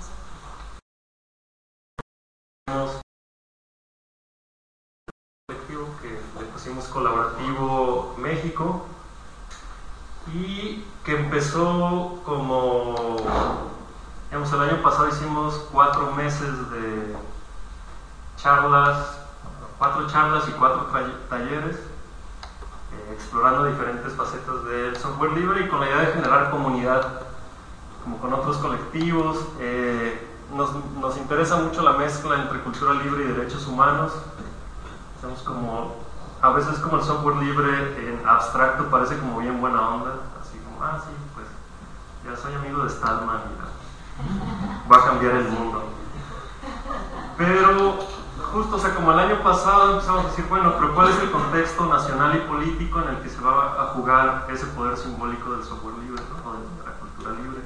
que le pusimos Colaborativo México y que empezó como, digamos, el año pasado hicimos cuatro meses de charlas, cuatro charlas y cuatro talleres, eh, explorando diferentes facetas del software libre y con la idea de generar comunidad, como con otros colectivos. Eh, nos, nos interesa mucho la mezcla entre cultura libre y derechos humanos. Estamos como, a veces como el software libre en abstracto parece como bien buena onda, así como, ah sí, pues ya soy amigo de Stallman y va a cambiar el mundo. Pero justo, o sea, como el año pasado empezamos a decir, bueno, pero ¿cuál es el contexto nacional y político en el que se va a jugar ese poder simbólico del software libre, ¿no? O de la cultura libre?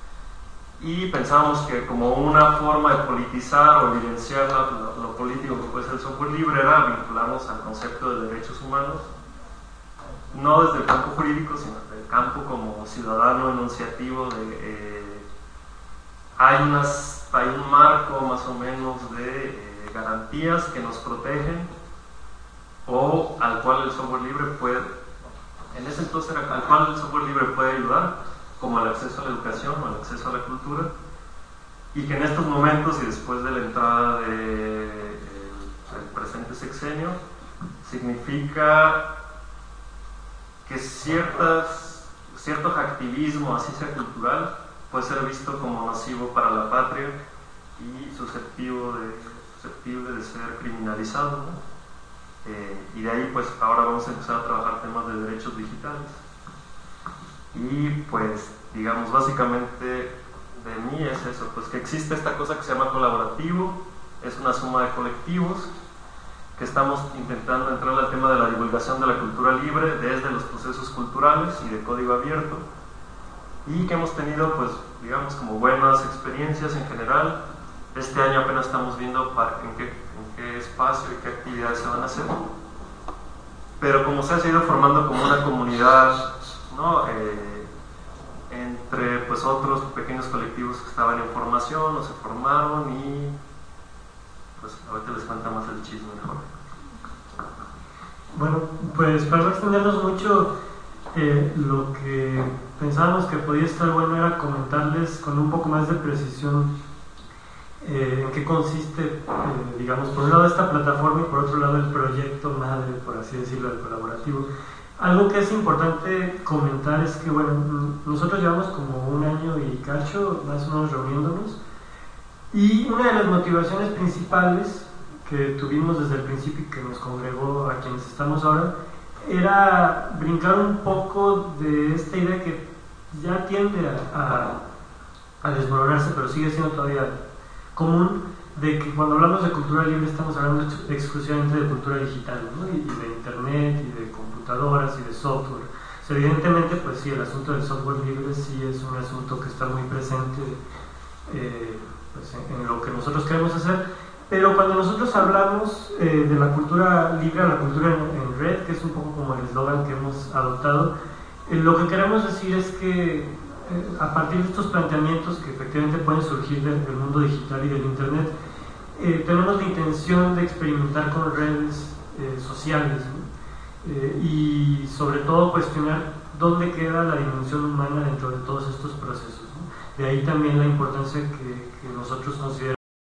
Y pensamos que como una forma de politizar o evidenciar lo, lo político que puede ser el software libre era vincularnos al concepto de derechos humanos, no desde el campo jurídico, sino desde el campo como ciudadano enunciativo de eh, hay, unas, hay un marco más o menos de eh, garantías que nos protegen o al cual el software libre puede, en ese entonces era al cual el software libre puede ayudar, como el acceso a la educación o el acceso a la cultura, y que en estos momentos y después de la entrada del de presente sexenio significa que ciertas, cierto activismo, así sea cultural, puede ser visto como nocivo para la patria y susceptible de, susceptible de ser criminalizado, ¿no? Eh, y de ahí pues ahora vamos a empezar a trabajar temas de derechos digitales. Y pues, digamos, básicamente de mí es eso, pues que existe esta cosa que se llama colaborativo, es una suma de colectivos, que estamos intentando entrar al tema de la divulgación de la cultura libre desde los procesos culturales y de código abierto, y que hemos tenido, pues, digamos, como buenas experiencias en general. Este año apenas estamos viendo para, en, qué, en qué espacio y qué actividades se van a hacer, pero como se ha ido formando como una comunidad, ¿no? Eh, entre pues otros pequeños colectivos que estaban en formación o se formaron y pues ahorita les cuenta más el chisme mejor. Bueno, pues para no extendernos mucho, eh, lo que pensábamos que podía estar bueno era comentarles con un poco más de precisión eh, en qué consiste, eh, digamos, por un lado esta plataforma y por otro lado el proyecto madre, por así decirlo, del colaborativo. Algo que es importante comentar es que, bueno, nosotros llevamos como un año y cacho más o menos reuniéndonos, y una de las motivaciones principales que tuvimos desde el principio y que nos congregó a quienes estamos ahora, era brincar un poco de esta idea que ya tiende a, a, a desmoronarse, pero sigue siendo todavía común, de que cuando hablamos de cultura libre estamos hablando ex exclusivamente de cultura digital, ¿no? y, y de internet, y de computadoras, y de software. O sea, evidentemente, pues sí, el asunto del software libre sí es un asunto que está muy presente eh, pues en, en lo que nosotros queremos hacer, pero cuando nosotros hablamos eh, de la cultura libre a la cultura en, en red, que es un poco como el eslogan que hemos adoptado, eh, lo que queremos decir es que eh, a partir de estos planteamientos que efectivamente pueden surgir del, del mundo digital y del internet, eh, tenemos la intención de experimentar con redes eh, sociales, ¿no? eh, y sobre todo cuestionar dónde queda la dimensión humana dentro de todos estos procesos, ¿no? De ahí también la importancia que, que nosotros consideramos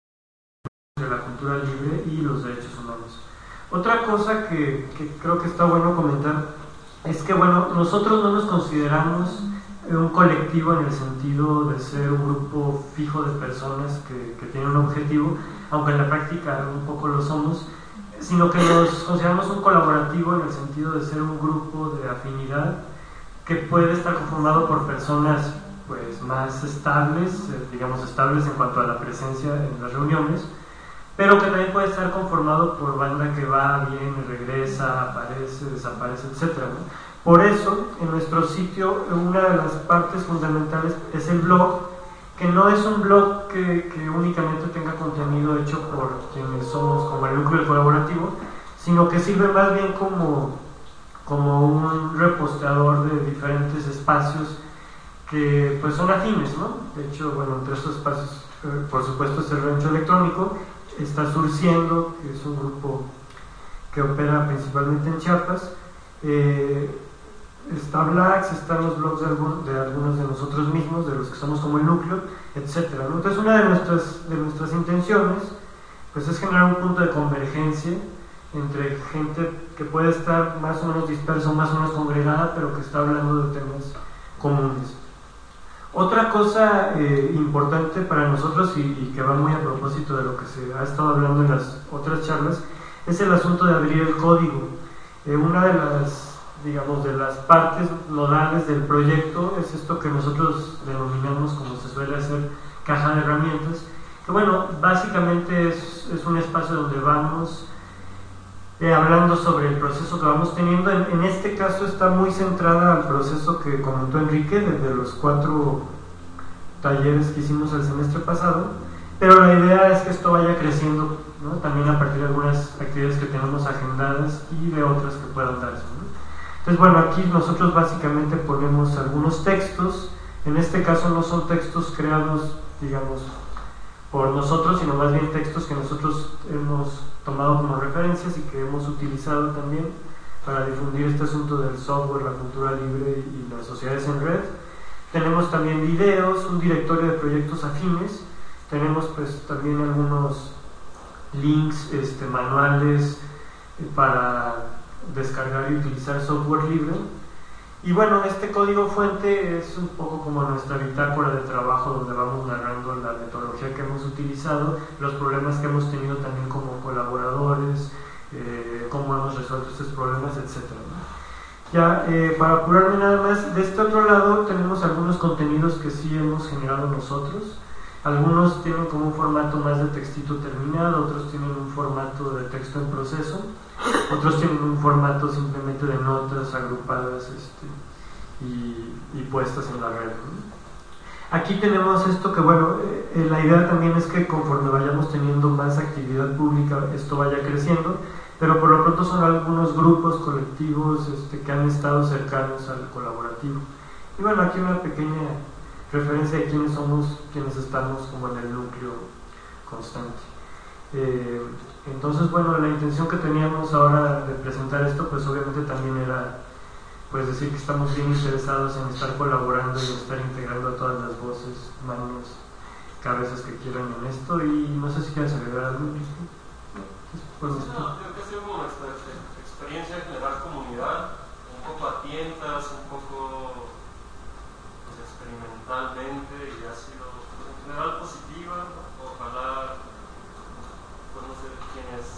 de la cultura libre y los derechos humanos. Otra cosa que, que creo que está bueno comentar es que, bueno, nosotros no nos consideramos un colectivo en el sentido de ser un grupo fijo de personas que, que tienen un objetivo, aunque en la práctica un poco lo somos, sino que nos consideramos un colaborativo en el sentido de ser un grupo de afinidad que puede estar conformado por personas pues más estables, digamos estables en cuanto a la presencia en las reuniones, pero que también puede estar conformado por banda que va, viene, regresa, aparece, desaparece, etcétera, ¿no? Por eso, en nuestro sitio, una de las partes fundamentales es el blog, que no es un blog que, que únicamente tenga contenido hecho por quienes somos como el núcleo colaborativo, sino que sirve más bien como, como un reposteador de diferentes espacios que pues son afines, ¿no? De hecho, bueno, entre estos espacios, eh, por supuesto, es el Rancho Electrónico, está Surciendo, que es un grupo que opera principalmente en Chiapas, eh, está Blacks, están los blogs de, algún, de algunos de nosotros mismos, de los que somos como el núcleo, etcétera, ¿no? Entonces, una de nuestras, de nuestras intenciones pues es generar un punto de convergencia entre gente que puede estar más o menos dispersa, más o menos congregada, pero que está hablando de temas comunes. Otra cosa eh, importante para nosotros y, y que va muy a propósito de lo que se ha estado hablando en las otras charlas es el asunto de abrir el código. Eh, una de las, digamos, de las partes nodales del proyecto es esto que nosotros denominamos, como se suele hacer, caja de herramientas, que bueno, básicamente es, es un espacio donde vamos eh, hablando sobre el proceso que vamos teniendo. En, en este caso está muy centrada al proceso que comentó Enrique desde los cuatro talleres que hicimos el semestre pasado, pero la idea es que esto vaya creciendo, ¿no? También a partir de algunas actividades que tenemos agendadas y de otras que puedan darse, ¿no? Entonces, bueno, aquí nosotros básicamente ponemos algunos textos. En este caso no son textos creados, digamos, por nosotros, sino más bien textos que nosotros hemos tomado como referencias y que hemos utilizado también para difundir este asunto del software, la cultura libre y las sociedades en red. Tenemos también videos, un directorio de proyectos afines, tenemos pues también algunos links, este, manuales eh, para descargar y utilizar software libre. Y bueno, este código fuente es un poco como nuestra bitácora de trabajo, donde vamos narrando la metodología que hemos utilizado, los problemas que hemos tenido también como colaboradores, eh, cómo hemos resuelto estos problemas, etcétera, ¿no? Ya, eh, para apurarme nada más, de este otro lado tenemos algunos contenidos que sí hemos generado nosotros. Algunos tienen como un formato más de textito terminado, otros tienen un formato de texto en proceso, otros tienen un formato simplemente de notas agrupadas este, y, y puestas en la red, ¿no? Aquí tenemos esto que, bueno, eh, la idea también es que conforme vayamos teniendo más actividad pública, esto vaya creciendo, pero por lo pronto son algunos grupos colectivos este, que han estado cercanos al colaborativo. Y bueno, aquí una pequeña referencia de quiénes somos, quienes estamos como en el núcleo constante. Eh, entonces, bueno, la intención que teníamos ahora de presentar esto, pues obviamente también era pues decir que estamos bien interesados en estar colaborando y en estar integrando a todas las voces, manos, cabezas que quieran en esto. Y no sé si quieres agregar algo. Pues, sí, no, creo que ha sido como nuestra experiencia de generar comunidad, un poco a tientas, un poco pues, experimentalmente, y ha sido pues, en general positiva, ¿no? Ojalá, pues no sé, quienes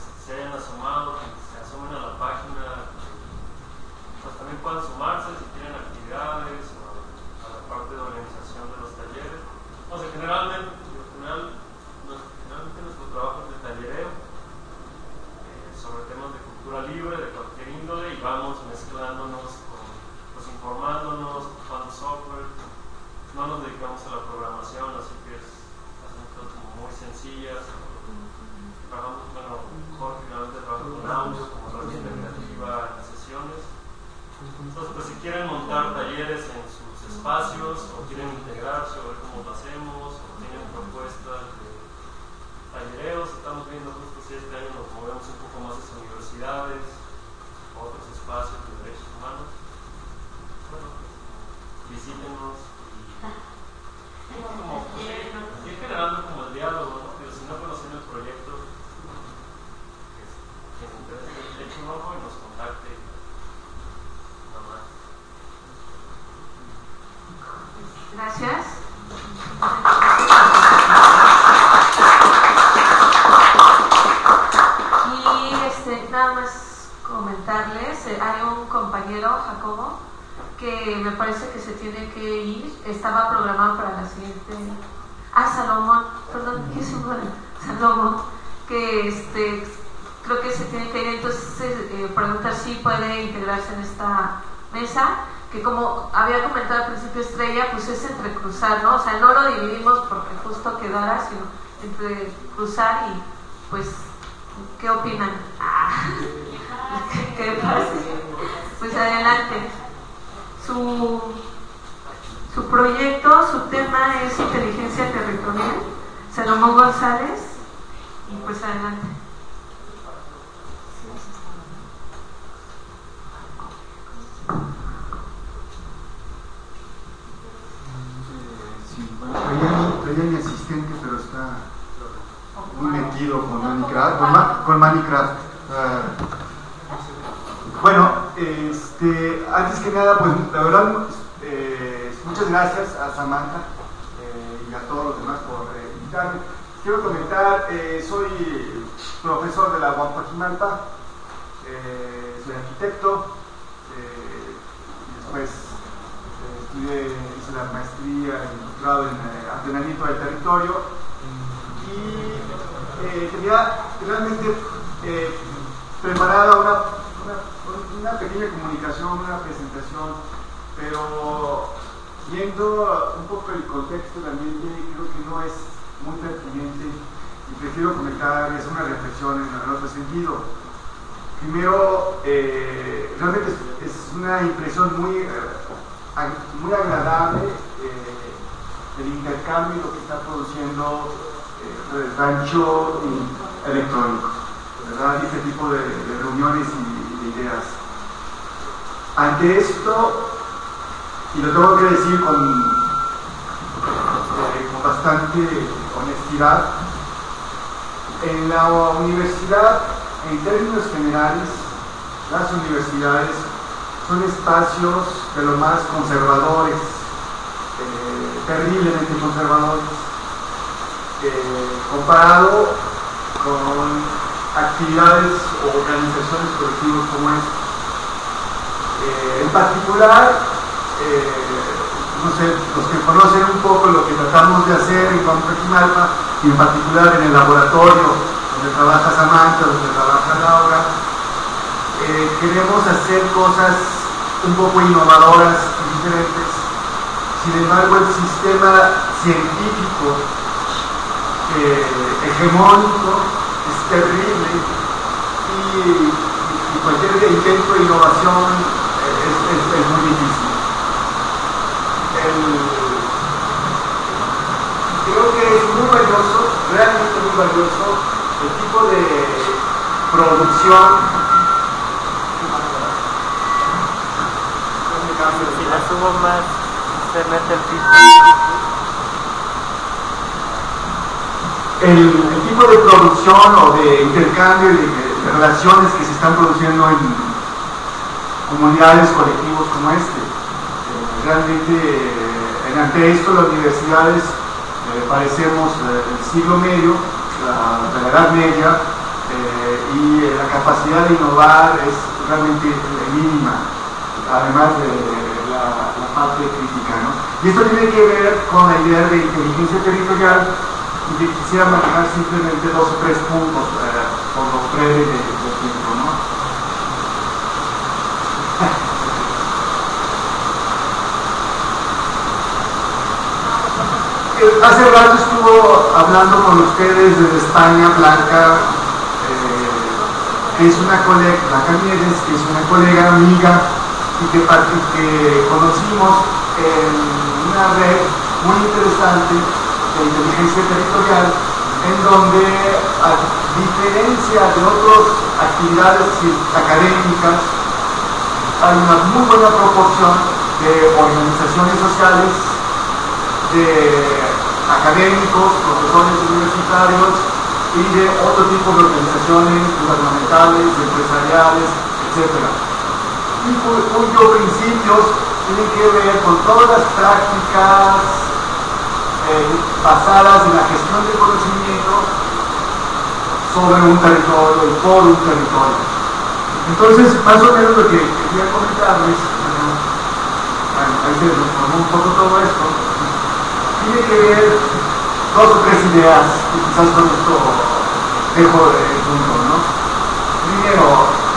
acercarnos un poco más a universidades, a otros espacios de derechos humanos, bueno, visítenos y, y como, pues, ir generando como el diálogo, ¿no? Pero si no conocen el proyecto, pues, quien le interese le eche un ojo y nos contacte. Nada más. Gracias. Y este, nada más comentarles, eh, hay un compañero, Jacobo, que me parece que se tiene que ir, estaba programado para la siguiente. Ah, Salomón, perdón, ¿qué es su nombre? Salomón, que este, creo que se tiene que ir, entonces eh, preguntar si puede integrarse en esta mesa, que como había comentado al principio Estrella, pues es entre cruzar, ¿no? O sea, no lo dividimos porque justo quedara, sino entre cruzar y pues, ¿qué opinan? Ah, ¿qué pasa? Pues adelante. Su, su proyecto, su tema es inteligencia territorial, Salomón González, y pues adelante. Sí, bueno, traía, traía mi asistente, pero está muy metido con Minecraft. Con, Ma, con Minecraft. Uh, bueno, este, antes que nada, pues la verdad, eh, muchas gracias a Samantha eh, y a todos los demás por eh, invitarme. Quiero comentar, eh, soy profesor de la U A M Coajimalpa, eh, soy arquitecto, eh, y después eh, estudié, hice la maestría y doctorado en eh, ordenamiento del territorio, y eh, tenía realmente eh, preparada una, una, una pequeña comunicación, una presentación, pero viendo un poco el contexto del ambiente, creo que no es muy pertinente y prefiero comentar, es una reflexión en, en otro sentido. Primero, eh, realmente es, es una impresión muy, eh, muy agradable eh, el intercambio y lo que está produciendo eh, el rancho electrónico, ¿verdad? Y este tipo de, de reuniones y de ideas. Ante esto, y lo tengo que decir con, eh, con bastante honestidad, en la universidad, en términos generales, las universidades son espacios de lo más conservadores, eh, terriblemente conservadores, eh, comparado con actividades o organizaciones colectivas como esta. Eh, en particular, eh, no sé, los que conocen un poco lo que tratamos de hacer en Coajimalpa, y en particular en el laboratorio donde trabaja Samantha, donde trabaja Laura, eh, queremos hacer cosas un poco innovadoras y diferentes. Sin embargo, el sistema científico eh, hegemónico es terrible y, y cualquier intento de innovación eh, es, es, es muy difícil. El, creo que es muy valioso, realmente muy valioso, el tipo de producción. Si la subo más, se mete el piso. El, el tipo de producción o de intercambio y de, de relaciones que se están produciendo en comunidades, colectivos como este. Eh, realmente, eh, ante esto, las universidades eh, parecemos eh, el siglo medio, la, de la Edad Media, eh, y eh, la capacidad de innovar es realmente mínima, además de la, la parte crítica, ¿no? Y esto tiene que ver con la idea de inteligencia territorial, y que quisiera manejar simplemente dos o tres puntos eh, por lo breve de, de tiempo, ¿no? Hace rato estuvo hablando con ustedes desde España Blanca, eh, que es una colega, Blanca Mieres, que es una colega amiga y que, que conocimos en una red muy interesante de inteligencia territorial en donde, a diferencia de otras actividades académicas, hay una muy buena proporción de organizaciones sociales, de académicos, profesores universitarios y de otro tipo de organizaciones gubernamentales, empresariales, etcétera, y cuyos principios tienen que ver con todas las prácticas eh, basadas en la gestión del conocimiento sobre un territorio y por un territorio. Entonces, más o menos lo que quería comentarles, bueno, ahí se nos formó un poco todo esto, tiene que ver dos o tres ideas, y quizás con esto dejo el punto, ¿no? Primero,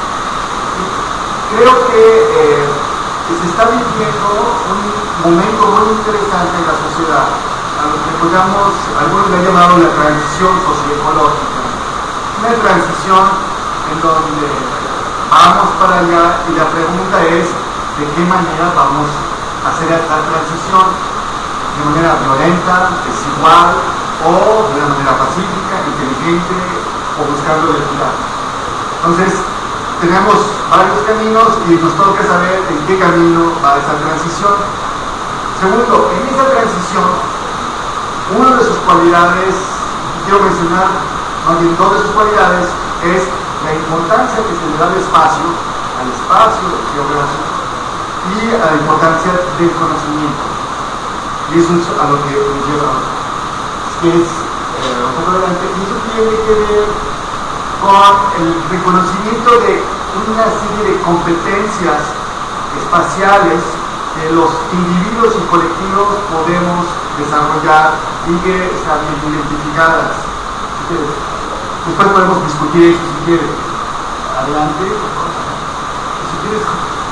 creo que eh, se está viviendo un momento muy interesante en la sociedad, a lo que podamos, algunos le han llamado la transición socioecológica, una transición en donde vamos para allá y la pregunta es de qué manera vamos a hacer esta transición, de manera violenta, desigual o de una manera pacífica, inteligente o buscando la equidad. Entonces tenemos varios caminos y nos toca saber en qué camino va esa transición. Segundo, en esa transición una de sus cualidades, quiero mencionar más bien dos de sus cualidades, es la importancia que se le da al espacio, al espacio geográfico y a la importancia del conocimiento. Y eso es a lo que nos lleva, que es eh, un poco adelante, y eso tiene que ver con el reconocimiento de una serie de competencias espaciales que los individuos y colectivos podemos desarrollar y que están bien identificadas. Después podemos discutir eso si quieres. Adelante. Si quieres.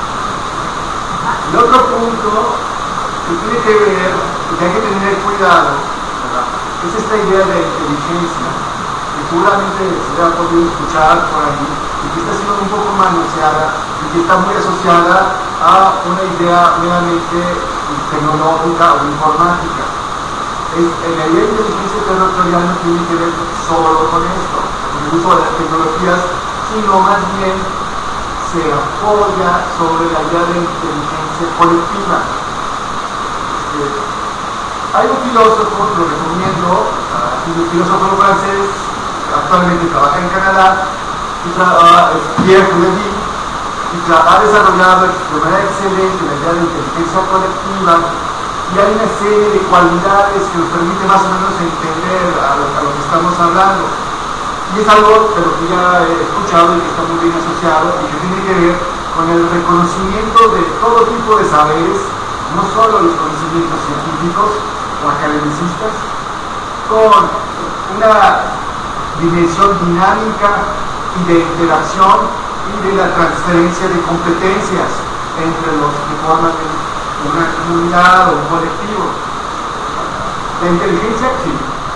El otro punto que tiene que ver, que hay que tener cuidado, ¿verdad?, es esta idea de inteligencia, que seguramente se ha podido escuchar por ahí, y que está siendo un poco manoseada, y que está muy asociada a una idea meramente tecnológica o informática. Es, en la idea de inteligencia territorial no tiene que ver solo con esto, con el uso de las tecnologías, sino más bien se apoya sobre la idea de inteligencia colectiva. Este, hay un filósofo, lo recomiendo, uh, un filósofo francés, actualmente trabaja en Canadá, y tra es Pierre Levy, y ha desarrollado de manera excelente la idea de inteligencia colectiva, y hay una serie de cualidades que nos permite más o menos entender a lo, a lo que estamos hablando. Y es algo de lo que ya he escuchado y que está muy bien asociado y que tiene que ver con el reconocimiento de todo tipo de saberes, no solo los conocimientos científicos o academicistas, con una dimensión dinámica y de interacción y de la transferencia de competencias entre los que forman una comunidad o un colectivo. La inteligencia, sí.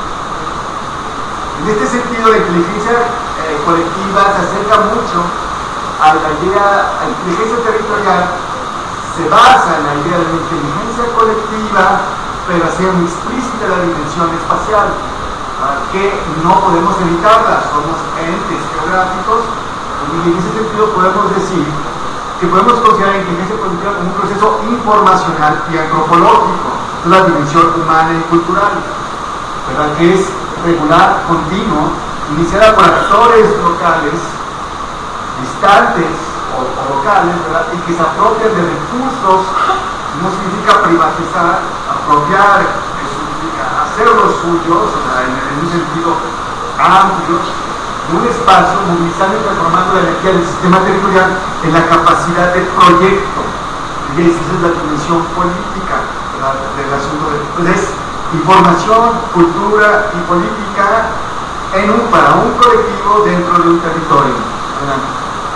En este sentido, la inteligencia eh, colectiva se acerca mucho a la idea, la inteligencia territorial se basa en la idea de la inteligencia colectiva, pero haciendo explícita la dimensión espacial, ¿verdad?, que no podemos evitarla, somos entes geográficos, y en ese sentido podemos decir que podemos considerar la inteligencia colectiva como un proceso informacional y antropológico, la dimensión humana y cultural, ¿verdad?, que es regular, continuo, iniciada por actores locales, distantes o, o locales, ¿verdad?, y que se apropian de recursos. No significa privatizar, apropiar, eso significa hacerlos suyos, o sea, en, en un sentido amplio, de un espacio, movilizando y transformando la energía del sistema territorial en la capacidad de proyecto. Y esa es la dimensión política, ¿verdad?, del asunto de... Entonces, información, cultura y política en un, para un colectivo dentro de un territorio. Adelante.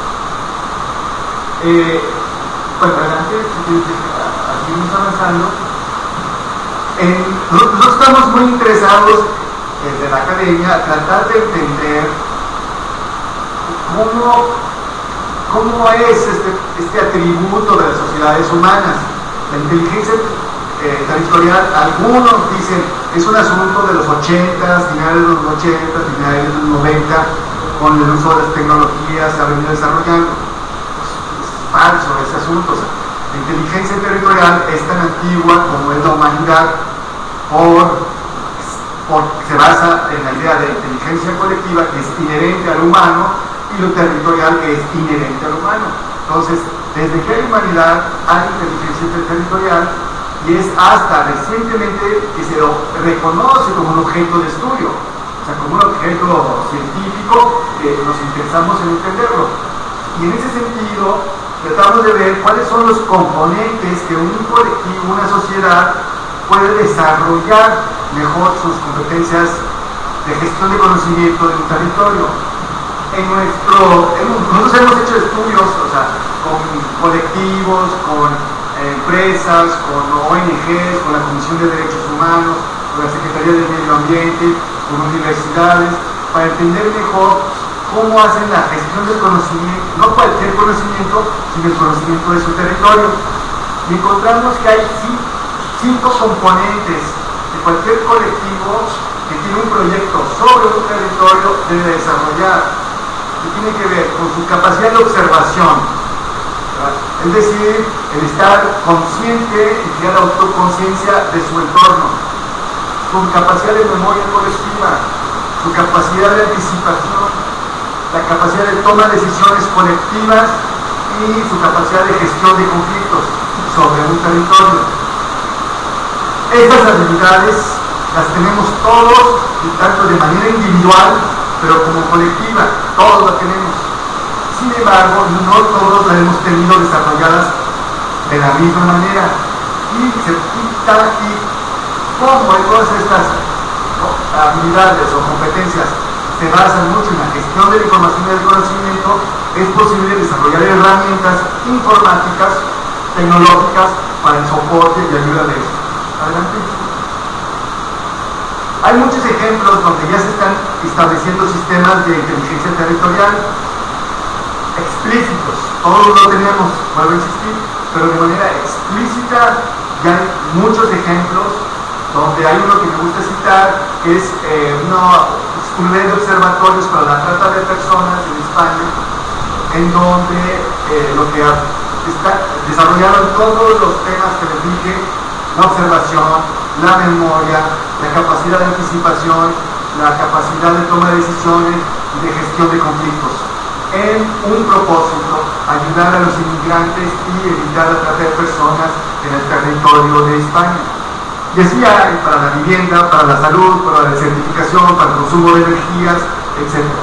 Eh, bueno, adelante, seguimos avanzando. En, nosotros estamos muy interesados desde la academia a tratar de entender cómo, cómo es este, este atributo de las sociedades humanas. La inteligencia eh, territorial, algunos dicen es un asunto de los ochentas, finales de los ochenta, finales de los noventa, con el uso de las tecnologías se ha venido desarrollando. Es, es falso ese asunto. O sea, la inteligencia territorial es tan antigua como es la humanidad, por, por, se basa en la idea de inteligencia colectiva que es inherente al humano y lo territorial que es inherente al humano. Entonces, desde que hay humanidad hay inteligencia territorial y es hasta recientemente que se lo reconoce como un objeto de estudio, o sea, como un objeto científico que nos interesamos en entenderlo. Y en ese sentido, tratamos de ver cuáles son los componentes que un colectivo, una sociedad, puede desarrollar mejor sus competencias de gestión de conocimiento de un territorio. En nuestro, en, nosotros hemos hecho estudios, o sea, con colectivos, con eh, empresas, con O N Ges, con la Comisión de Derechos Humanos, con la Secretaría del Medio Ambiente, con universidades, para entender mejor cómo hacen la gestión del conocimiento, no cualquier conocimiento, sino el conocimiento de su territorio. Y encontramos que hay cinco componentes de cualquier colectivo que tiene un proyecto sobre un territorio debe desarrollar, que tiene que ver con su capacidad de observación, ¿verdad? Es decir, el estar consciente y crear autoconciencia de su entorno, su capacidad de memoria colectiva, su capacidad de anticipación, la capacidad de toma de decisiones colectivas y su capacidad de gestión de conflictos sobre un territorio. Estas habilidades las tenemos todos, tanto de manera individual, pero como colectiva, todos las tenemos. Sin embargo, no todos las hemos tenido desarrolladas de la misma manera. Y se quita y cómo todas estas habilidades o competencias se basan mucho en la gestión de la información y del conocimiento, es posible desarrollar herramientas informáticas, tecnológicas para el soporte y ayuda de esto. Adelante. Hay muchos ejemplos donde ya se están estableciendo sistemas de inteligencia territorial explícitos. Todos lo tenemos, vuelvo a insistir, pero de manera explícita ya hay muchos ejemplos, donde hay uno que me gusta citar, que es eh, uno, un red de observatorios para la trata de personas en España, en donde eh, lo que está desarrollaron todos los temas que les dije: la observación, la memoria, la capacidad de anticipación, la capacidad de toma de decisiones y de gestión de conflictos, en un propósito: ayudar a los inmigrantes y evitar la trata de personas en el territorio de España. Y así hay para la vivienda, para la salud, para la desertificación, para el consumo de energías, etcétera.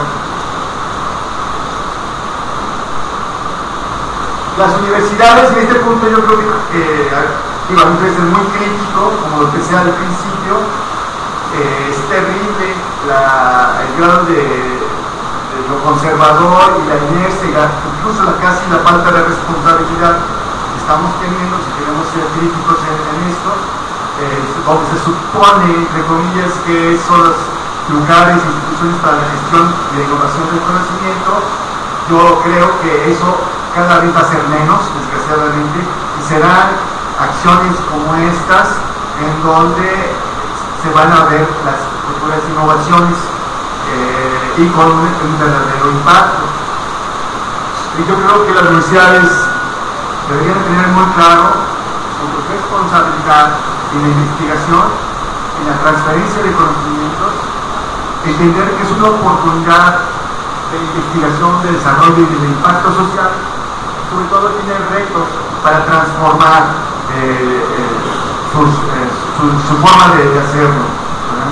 Las universidades, en este punto yo creo que eh, iba a ser muy crítico, como lo decía al principio, eh, es terrible la, el grado de, de lo conservador y la inercia, incluso la, casi la falta de responsabilidad que estamos teniendo, si queremos ser críticos en, en esto, eh, donde se supone, entre comillas, que son los lugares e instituciones para la gestión y la innovación del conocimiento. Yo creo que eso cada vez va a ser menos, desgraciadamente, y serán acciones como estas en donde se van a ver las futuras innovaciones eh, y con un, un verdadero impacto. Y yo creo que las universidades deberían tener muy claro su responsabilidad en la investigación, en la transferencia de conocimientos, entender que es una oportunidad de investigación, de desarrollo y de impacto social. Sobre todo tiene retos para transformar eh, eh, sus, eh, su, su forma de, de hacerlo. ¿Verdad?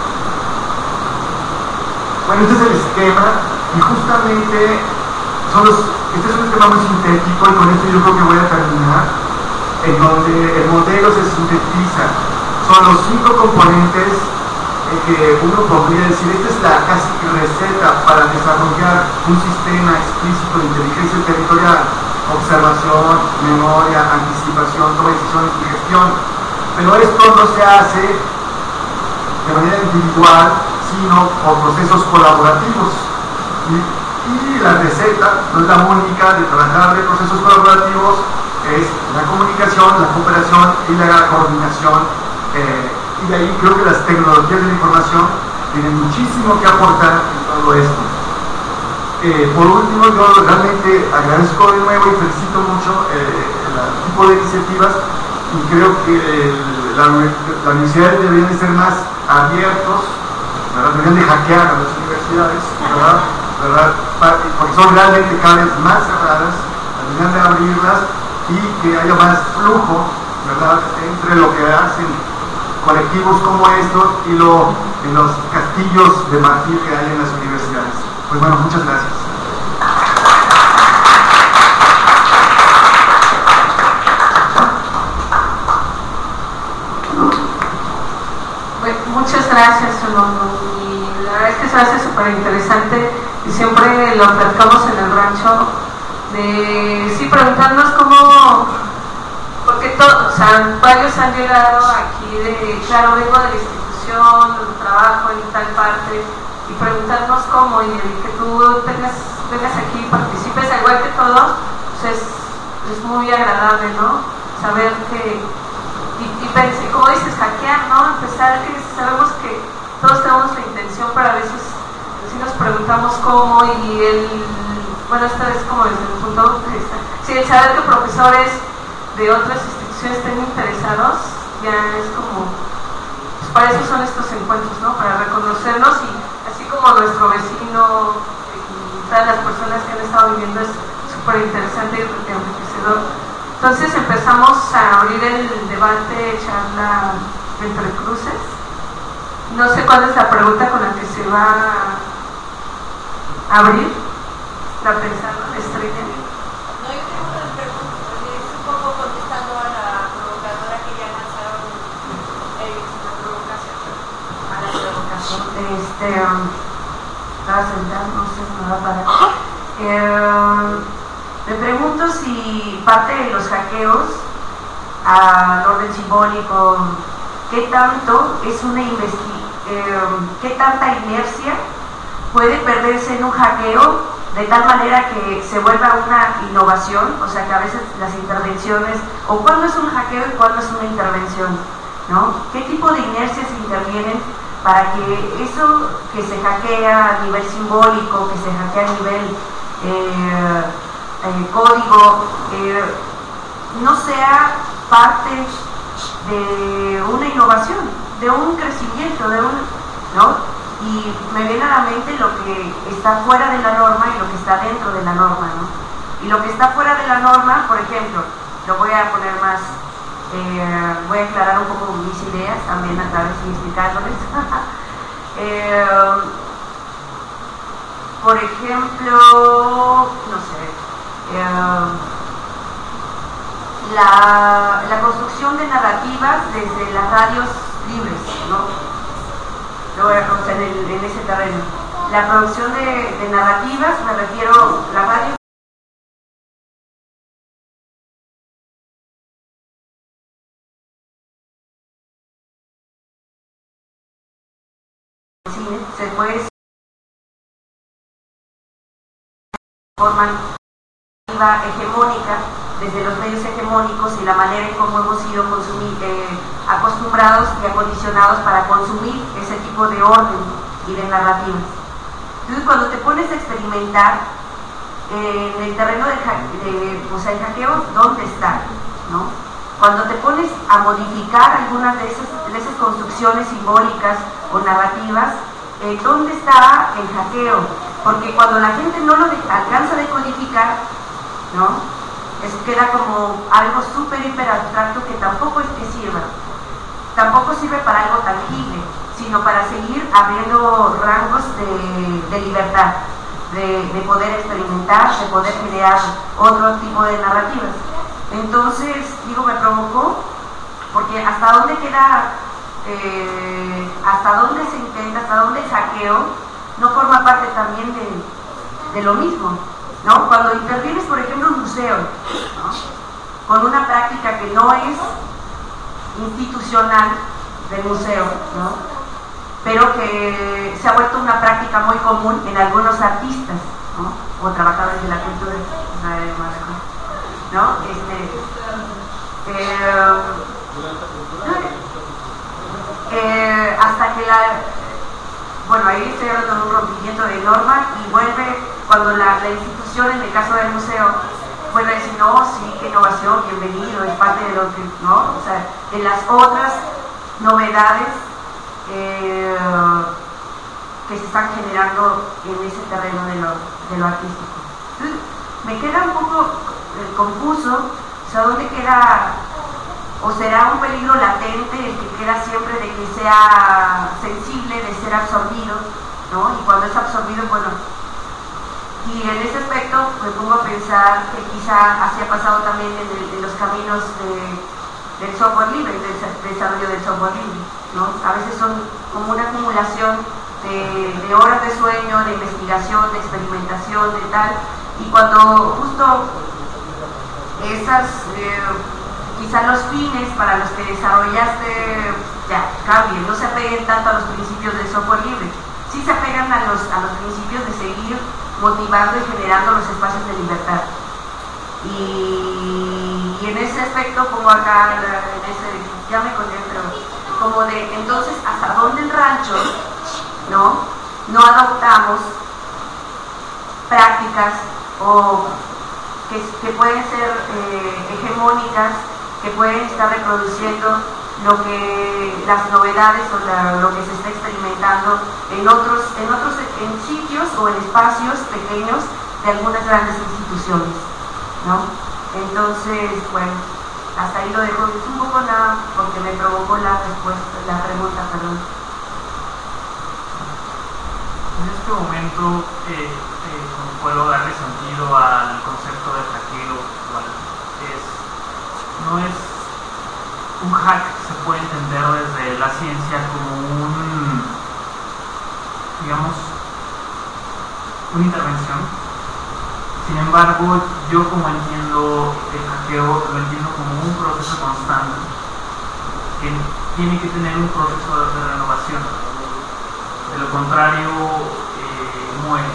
Bueno, este es el esquema y justamente son los, este es un esquema muy sintético y con esto yo creo que voy a terminar, en donde el modelo se sintetiza. Son los cinco componentes en que uno podría decir, esta es la casi receta para desarrollar un sistema explícito de inteligencia territorial: observación, memoria, anticipación, toma de decisiones y gestión. Pero esto no se hace de manera individual, sino por procesos colaborativos. Y, y la receta no es la única de trabajar de procesos colaborativos, es la comunicación, la cooperación y la coordinación, eh, y de ahí creo que las tecnologías de la información tienen muchísimo que aportar en todo esto. Eh, por último, yo realmente agradezco de nuevo y felicito mucho eh, el tipo de iniciativas, y creo que el, la, la universidad deberían de ser más abiertos, ¿verdad? Deberían de hackear a las universidades, ¿verdad? ¿verdad? Porque son realmente cada vez más cerradas, deberían de abrirlas y que haya más flujo, ¿verdad? Entre lo que hacen colectivos como estos y lo, en los castillos de marfil que hay en las universidades. Pues bueno, muchas gracias. Bueno, muchas gracias, Solomon. Y la verdad es que se hace súper interesante y siempre lo platicamos en el rancho, de sí preguntarnos cómo, porque todo, o sea, varios han llegado aquí de, claro, vengo de la institución, trabajo en tal parte, y preguntarnos cómo, y el que tú tengas, vengas aquí y participes, al igual que todos, pues es, es muy agradable, ¿no? Saber que, y, y pensé, como dices, hackear, ¿no? Empezar, que sabemos que todos tenemos la intención, pero a veces sí nos preguntamos cómo, y el, bueno, esta vez como desde el punto de vista, sí, el saber que profesores de otras instituciones estén interesados, ya es como, pues para eso son estos encuentros, ¿no? Para reconocernos, y así como nuestro vecino y todas las personas que han estado viviendo, es súper interesante y enriquecedor. Entonces empezamos a abrir el debate, charla entre cruces. No sé cuál es la pregunta con la que se va a abrir. ¿Está pensando, Estrella? No, yo tengo una pregunta, es un poco contestando a la provocadora que ya lanzaron ellos, la provocación. A la provocación. Este, um, estaba sentado, no sé, me va a parar. Eh, me pregunto si parte de los hackeos al orden simbólico, ¿qué tanto es una investigación? Eh, ¿Qué tanta inercia puede perderse en un hackeo de tal manera que se vuelva una innovación? O sea, que a veces las intervenciones, o cuándo es un hackeo y cuándo es una intervención, ¿no? ¿Qué tipo de inercias intervienen para que eso que se hackea a nivel simbólico, que se hackea a nivel eh, eh, código, eh, no sea parte de una innovación, de un crecimiento, de un, ¿no? Y me viene a la mente lo que está fuera de la norma y lo que está dentro de la norma, ¿no? Y lo que está fuera de la norma, por ejemplo, lo voy a poner más, eh, voy a aclarar un poco mis ideas también a través de explicándoles. eh, por ejemplo, no sé, eh, la, la construcción de narrativas desde las radios libres, ¿no? Lo voy a conocer en, en ese terreno. La producción de, de narrativas, me refiero a la radio. Se puede forma hegemónica desde los medios hegemónicos y la manera en cómo hemos sido consumir, eh, acostumbrados y acondicionados para consumir ese tipo de orden y de narrativas. Entonces, cuando te pones a experimentar eh, en el terreno del de, o sea, el hackeo, ¿dónde está? ¿No? Cuando te pones a modificar algunas de esas, de esas construcciones simbólicas o narrativas, eh, ¿dónde está el hackeo? Porque cuando la gente no lo de, alcanza a decodificar, ¿no? Eso queda como algo súper hiper abstracto que tampoco es que sirva. Tampoco sirve para algo tangible, sino para seguir abriendo rangos de, de libertad, de, de poder experimentar, de poder generar otro tipo de narrativas. Entonces, digo, me provocó, porque hasta dónde queda, eh, hasta dónde se intenta, hasta dónde el hackeo no forma parte también de, de lo mismo, ¿no? Cuando intervienes, por ejemplo, en un museo, ¿no? Con una práctica que no es institucional del museo, ¿no? Pero que se ha vuelto una práctica muy común en algunos artistas, ¿no? O trabajadores de la cultura, ¿no? Este, eh, eh, hasta que la, bueno, ahí estoy hablando de un rompimiento de norma y vuelve cuando la, la institución, en el caso del museo, vuelve a decir, no, sí, qué innovación, bienvenido, es parte de lo que, ¿no? O sea, de las otras novedades eh, que se están generando en ese terreno de lo, de lo artístico. Entonces, me queda un poco eh, confuso, o sea, ¿dónde queda, o será un peligro latente el que queda siempre de que sea sensible, de ser absorbido, ¿no? Y cuando es absorbido, bueno, y en ese aspecto me pongo a pensar que quizá así ha pasado también en, el, en los caminos de, del software libre, del desarrollo del software libre, ¿no? A veces son como una acumulación de, de horas de sueño, de investigación, de experimentación, de tal, y cuando justo esas, eh, quizá los fines para los que desarrollaste ya cambien, no se apeguen tanto a los principios del software libre, sí se apegan a los, a los principios de seguir motivando y generando los espacios de libertad. Y, y en ese aspecto, como acá, en ese, ya me conté, pero como de entonces, ¿hasta dónde el rancho, no, no adoptamos prácticas o que, que pueden ser eh, hegemónicas, que pueden estar reproduciendo lo que las novedades o la, lo que se está experimentando en otros, en otros en sitios o en espacios pequeños de algunas grandes instituciones, ¿no? Entonces, bueno, hasta ahí lo dejo. Es un poco nada porque me provocó la respuesta, la pregunta, perdón. En este momento eh, eh, puedo darle sentido al concepto de hackeo. Bueno, es, no es un hack, se puede entender desde la ciencia como un, digamos, una intervención. Sin embargo, yo como entiendo el hackeo, lo entiendo como un proceso constante que tiene que tener un proceso de renovación. De lo contrario, eh, muere.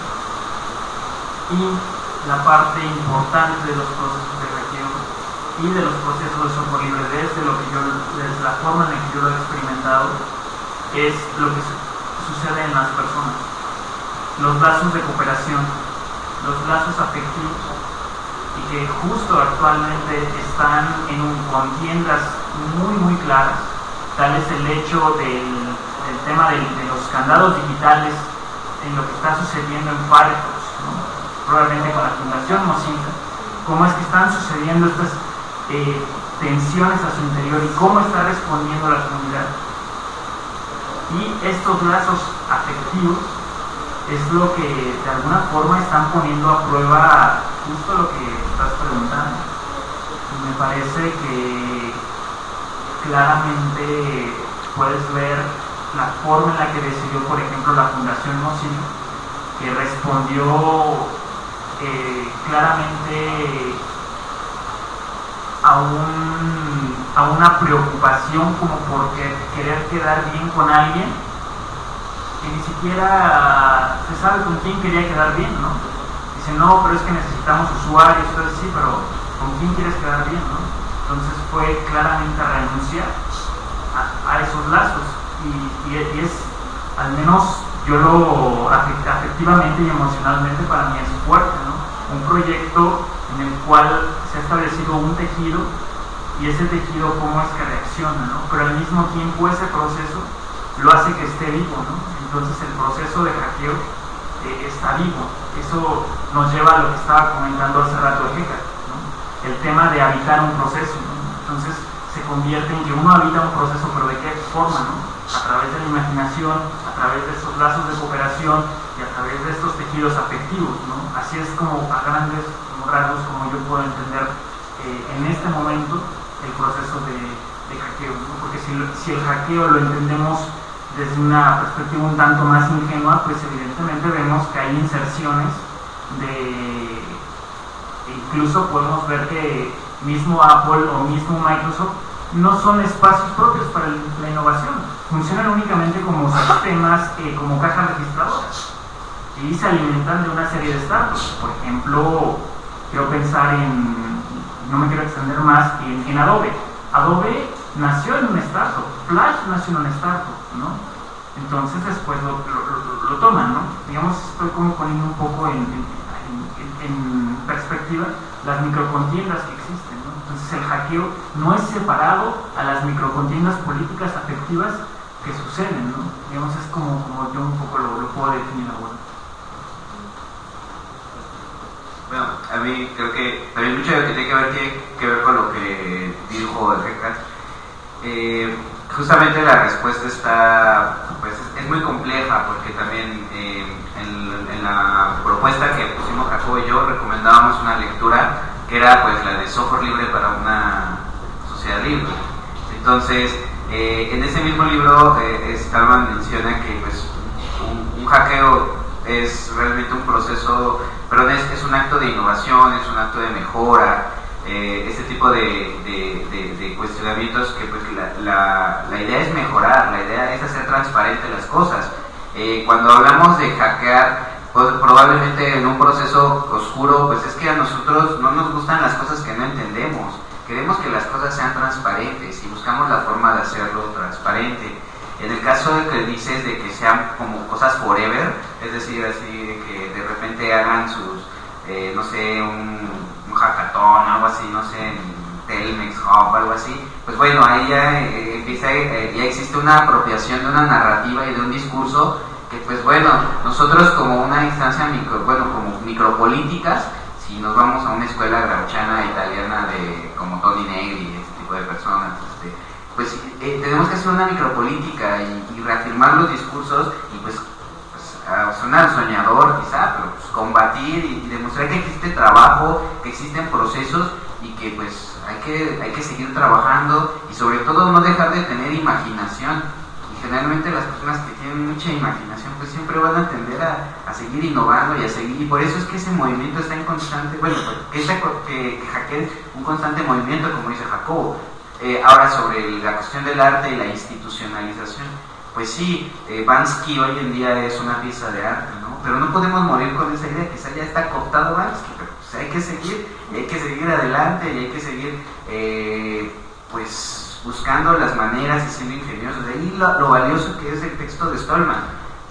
Y la parte importante de los procesos de hackeo y de los procesos de software libre, desde lo que yo, desde la forma en la que yo lo he experimentado, es lo que su sucede en las personas. Los lazos de cooperación, los lazos afectivos, y que justo actualmente están en un, contiendas muy muy claras. Tal es el hecho del, del tema del, de los candados digitales, en lo que está sucediendo en Firefox, ¿no? Probablemente con la Fundación Mozilla, cómo es que están sucediendo estas eh, tensiones a su interior y cómo está respondiendo la comunidad. Y estos lazos afectivos es lo que de alguna forma están poniendo a prueba justo lo que estás preguntando. Y me parece que claramente puedes ver la forma en la que decidió, por ejemplo, la Fundación Mozilla, que respondió eh, claramente a, un, a una preocupación como por querer quedar bien con alguien que ni siquiera se sabe con quién quería quedar bien, ¿no? Dice, no, pero es que necesitamos usuarios, entonces sí, pero ¿con quién quieres quedar bien, no? Entonces fue claramente renunciar a, a esos lazos y, y, y es, al menos yo lo afectivamente y emocionalmente para mí es fuerte, ¿no? Un proyecto en el cual se ha establecido un tejido y ese tejido cómo es que reacciona, ¿no? Pero al mismo tiempo ese proceso lo hace que esté vivo, ¿no? Entonces el proceso de hackeo eh, está vivo. Eso nos lleva a lo que estaba comentando hace rato de Hecker, ¿no? El tema de habitar un proceso, ¿no? Entonces se convierte en que uno habita un proceso, pero ¿de qué forma, no? A través de la imaginación, a través de esos lazos de cooperación y a través de estos tejidos afectivos, ¿no? Así es como a grandes rasgos como yo puedo entender eh, en este momento el proceso de, de hackeo, ¿no? Porque si, si el hackeo lo entendemos desde una perspectiva un tanto más ingenua, pues evidentemente vemos que hay inserciones de, incluso podemos ver que mismo Apple o mismo Microsoft no son espacios propios para la innovación, funcionan únicamente como sistemas, eh, como cajas registradoras, y se alimentan de una serie de startups. Por ejemplo, quiero pensar en no me quiero extender más, en, en Adobe. Adobe nació en un startup, Flash nació en un startup, ¿no? Entonces después lo, lo, lo toman, ¿no? Digamos, estoy como poniendo un poco en, en, en, en perspectiva las microcontiendas que existen, ¿no? Entonces el hackeo no es separado a las microcontiendas políticas afectivas que suceden, ¿no? Digamos, es como, como yo un poco lo, lo puedo definir ahora. Bueno, a mí creo que también mucho de lo que tiene que ver tiene que ver con lo que dijo el Recas. Eh, justamente la respuesta está, pues es, es muy compleja, porque también eh, en, en la propuesta que pusimos Jacobo y yo recomendábamos una lectura que era pues la de software libre para una sociedad libre. Entonces, eh, en ese mismo libro eh, Stallman menciona que pues un, un hackeo es realmente un proceso, perdón, es, es un acto de innovación, es un acto de mejora, eh, este tipo de, de, de, de cuestionamientos que pues la, la, la idea es mejorar, la idea es hacer transparentes las cosas. Eh, cuando hablamos de hackear, pues, probablemente en un proceso oscuro, pues es que a nosotros no nos gustan las cosas que no entendemos, queremos que las cosas sean transparentes y buscamos la forma de hacerlo transparente. En el caso de que dices de que sean como cosas forever, es decir, así de que de repente hagan sus, eh, no sé, un, un hackathon, algo así, no sé, en Telmex Hub, algo así, pues bueno, ahí ya eh, empieza, eh, ya existe una apropiación de una narrativa y de un discurso que, pues bueno, nosotros como una instancia micro, bueno, como micropolíticas, si nos vamos a una escuela gramsciana italiana de como Toni Negri, este tipo de personas, este, pues eh, tenemos que hacer una micropolítica y, y reafirmar los discursos y pues, pues uh, sonar soñador quizá, pero pues combatir y, y demostrar que existe trabajo, que existen procesos y que pues hay que, hay que seguir trabajando y sobre todo no dejar de tener imaginación. Y generalmente las personas que tienen mucha imaginación pues siempre van a tender a, a seguir innovando y a seguir, y por eso es que ese movimiento está en constante, bueno, que, esa, que, que hackeen un constante movimiento, como dice Jacobo. Eh, ahora sobre la cuestión del arte y la institucionalización, pues sí, eh, Bansky hoy en día es una pieza de arte, ¿no? Pero no podemos morir con esa idea, quizá ya está cooptado Bansky, pero pues hay que seguir, hay que seguir adelante y hay que seguir eh, pues buscando las maneras y siendo ingeniosos. De ahí lo, lo valioso que es el texto de Stallman.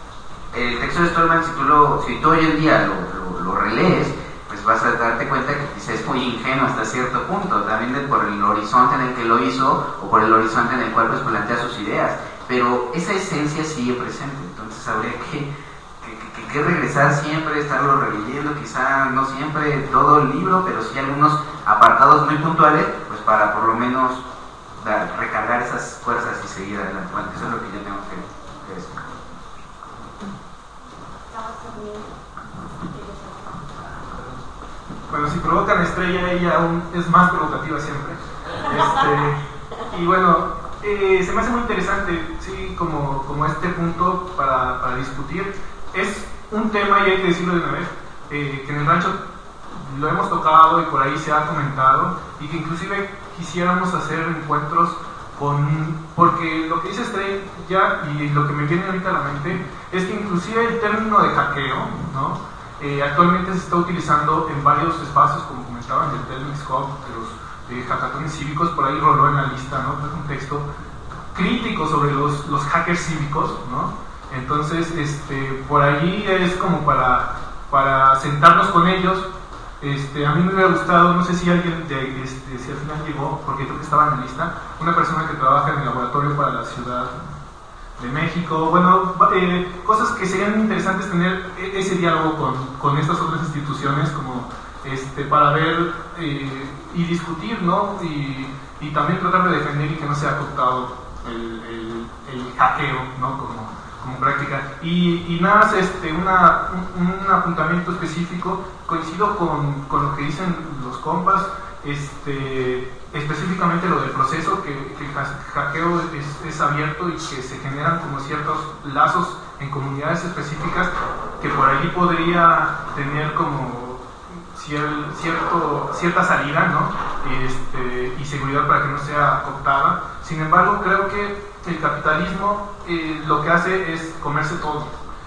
El texto de Stallman, si tú, lo, si tú hoy en día lo, lo, lo relees, pues vas a darte cuenta que quizás es muy ingenuo hasta cierto punto, también de por el horizonte en el que lo hizo o por el horizonte en el cual pues plantea sus ideas, pero esa esencia sigue presente. Entonces habría que, que, que, que regresar siempre, estarlo releyendo, quizá no siempre todo el libro, pero sí algunos apartados muy puntuales, pues para por lo menos dar, recargar esas fuerzas y seguir adelante. Bueno, eso es lo que yo tengo que, que decir. Bueno, si provocan estrella, ella aún es más provocativa siempre. Este, y bueno, eh, se me hace muy interesante, sí, como, como este punto para, para discutir. Es un tema, y hay que decirlo de una vez, eh, que en el rancho lo hemos tocado y por ahí se ha comentado, y que inclusive quisiéramos hacer encuentros con... Porque lo que dice Estrella y lo que me viene ahorita a la mente es que inclusive el término de hackeo, ¿no? Eh, actualmente se está utilizando en varios espacios, como comentaban, del Telmex Hub, de los eh, hackatones cívicos. Por ahí roló en la lista, ¿no? Un texto crítico sobre los, los hackers cívicos, ¿no? Entonces, este, por ahí es como para, para sentarnos con ellos. Este, a mí me hubiera gustado, no sé si alguien, de, este, si al final llegó, porque creo que estaba en la lista, una persona que trabaja en el laboratorio para la ciudad de México, bueno, eh, cosas que serían interesantes tener ese diálogo con, con estas otras instituciones, como este, para ver eh, y discutir, ¿no? Y, y también tratar de defender y que no sea cooptado el, el, el hackeo, ¿no? Como, como práctica. Y, y nada más este, una, un, un apuntamiento específico, coincido con, con lo que dicen los compas, este, específicamente lo del proceso, que, que el hackeo es, es abierto y que se generan como ciertos lazos en comunidades específicas que por allí podría tener como cier, cierto, cierta salida, ¿no? Este, y seguridad para que no sea cooptada. Sin embargo, creo que el capitalismo eh, lo que hace es comerse todo.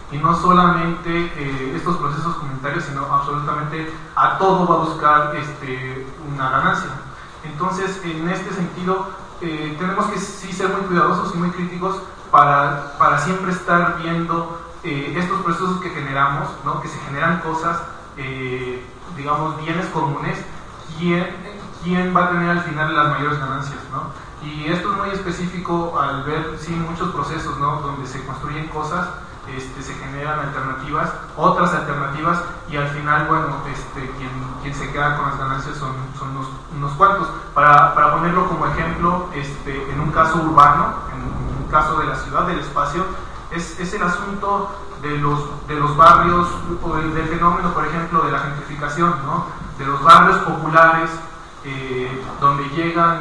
y no solamente eh, estos procesos comunitarios, sino absolutamente a todo va a buscar este, una ganancia. Entonces, en este sentido, eh, tenemos que sí ser muy cuidadosos y muy críticos para, para siempre estar viendo eh, estos procesos que generamos, ¿no? Que se generan cosas, eh, digamos, bienes comunes, quién, quién va a tener al final las mayores ganancias, ¿no? Y esto es muy específico al ver, sí, muchos procesos, ¿no? Donde se construyen cosas, este, se generan alternativas, otras alternativas, y al final, bueno, este, quien, quien se queda con las ganancias son, son unos, unos cuantos. Para, para ponerlo como ejemplo, este, en un caso urbano, en un caso de la ciudad, del espacio, es, es el asunto de los, de los barrios, o del, del fenómeno, por ejemplo, de la gentrificación, ¿no? De los barrios populares, eh, donde llegan,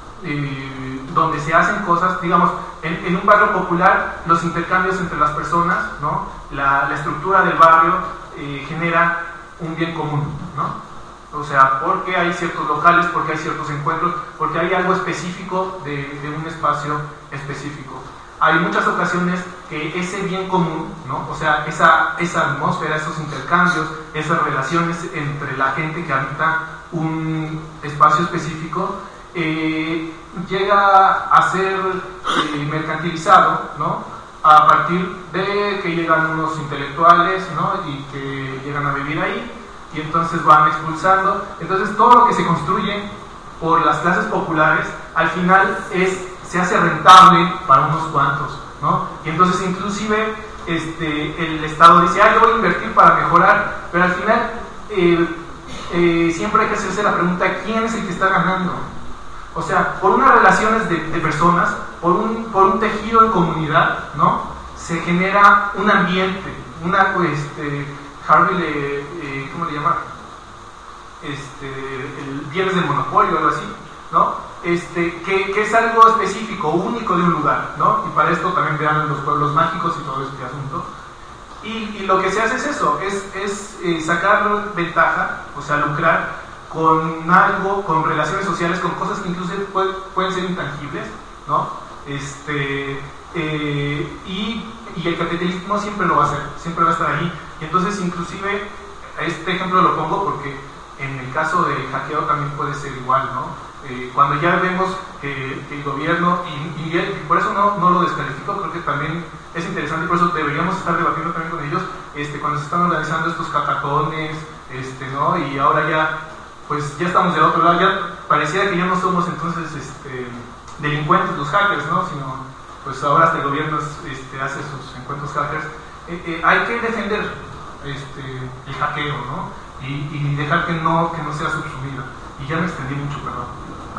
eh, donde se hacen cosas, digamos, en, en un barrio popular, los intercambios entre las personas, ¿no? La, la estructura del barrio eh, genera un bien común, ¿no? O sea, porque hay ciertos locales, porque hay ciertos encuentros, porque hay algo específico de, de un espacio específico. Hay muchas ocasiones que ese bien común, ¿no? O sea, esa, esa atmósfera, esos intercambios, esas relaciones entre la gente que habita un espacio específico, eh, llega a ser eh, mercantilizado, ¿no? A partir de que llegan unos intelectuales, ¿no? Y que llegan a vivir ahí, y entonces van expulsando. Entonces todo lo que se construye por las clases populares, al final es, se hace rentable para unos cuantos, ¿no? Y entonces inclusive este, el Estado dice, ah, yo voy a invertir para mejorar, pero al final eh, eh, siempre hay que hacerse la pregunta, ¿quién es el que está ganando? O sea, por unas relaciones de, de personas, por un, por un tejido de comunidad, ¿no? Se genera un ambiente, una, este, Harvey le, eh, ¿cómo le llama? Este, el bienes del monopolio, algo así, ¿no? Este, que, que es algo específico, único de un lugar, ¿no? Y para esto también vean los pueblos mágicos y todo este asunto. Y, y lo que se hace es eso, es, es eh, sacar ventaja, o sea, lucrar con algo, con relaciones sociales, con cosas que incluso puede, pueden ser intangibles, ¿no? Este, eh, y, y el capitalismo siempre lo va a hacer, siempre va a estar ahí. Y entonces, inclusive, este ejemplo lo pongo porque en el caso del hackeo también puede ser igual, ¿no? Eh, cuando ya vemos que, que el gobierno, y, y, y por eso no, no lo descalifico, creo que también es interesante, y por eso deberíamos estar debatiendo también con ellos, este, cuando se están organizando estos catatones, este, ¿no? Y ahora ya, pues ya estamos del otro lado, ya pareciera que ya no somos entonces este, delincuentes los hackers, ¿no? Sino, pues ahora hasta el gobierno este, hace sus encuentros hackers. Eh, eh, hay que defender este, el hackeo, ¿no? Y, y dejar que no, que no sea subsumido. Y ya me extendí mucho, perdón.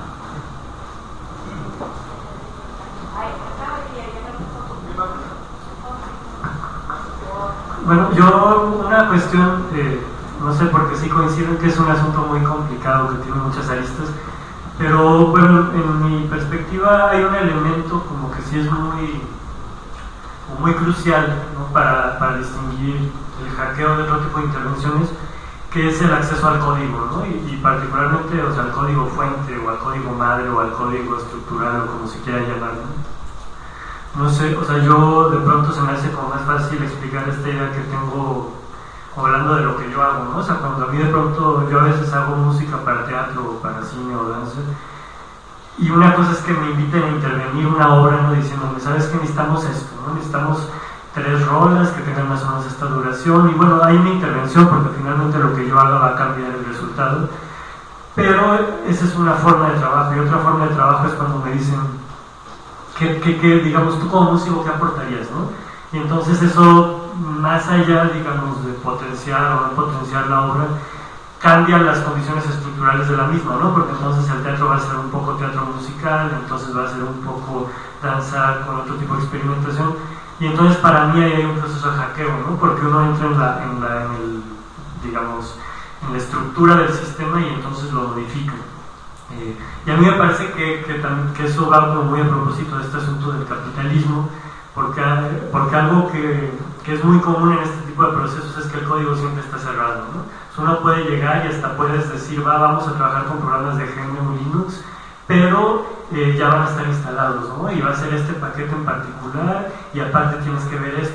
Bueno, yo una cuestión, eh, no sé, porque sí coinciden que es un asunto muy complicado, que tiene muchas aristas, pero bueno, en mi perspectiva hay un elemento como que sí es muy, muy crucial, ¿no? para, para distinguir el hackeo de otro tipo de intervenciones, que es el acceso al código, ¿no? y, y particularmente, o sea, al código fuente, o al código madre, o al código estructural, o como se quiera llamar, ¿no? No sé, o sea, yo de pronto se me hace como más fácil explicar esta idea que tengo hablando de lo que yo hago, ¿no? O sea, cuando a mí de pronto, yo a veces hago música para teatro, o para cine, o danza, y una cosa es que me inviten a intervenir una obra, ¿no? Diciéndome, ¿sabes qué? Necesitamos esto, ¿no? Necesitamos tres rolas que tengan más o menos esta duración, y bueno, hay una intervención, porque finalmente lo que yo haga va a cambiar el resultado, pero esa es una forma de trabajo, y otra forma de trabajo es cuando me dicen, Que, que, que, digamos, tú como músico, ¿qué aportarías, no? Y entonces eso, más allá, digamos, de potenciar o no potenciar la obra, cambia las condiciones estructurales de la misma, ¿no? Porque entonces el teatro va a ser un poco teatro musical, entonces va a ser un poco danza con otro tipo de experimentación, y entonces para mí ahí hay un proceso de hackeo, ¿no? Porque uno entra en la, en la, en el, digamos, en la estructura del sistema y entonces lo modifica. Eh, y a mí me parece que, que, también, que eso va como muy a propósito de este asunto del capitalismo, porque, porque algo que, que es muy común en este tipo de procesos es que el código siempre está cerrado, ¿no? O sea, uno puede llegar y hasta puedes decir, va, vamos a trabajar con programas de G N U Linux, pero eh, ya van a estar instalados, ¿no? Y va a ser este paquete en particular, y aparte tienes que ver esto y esto y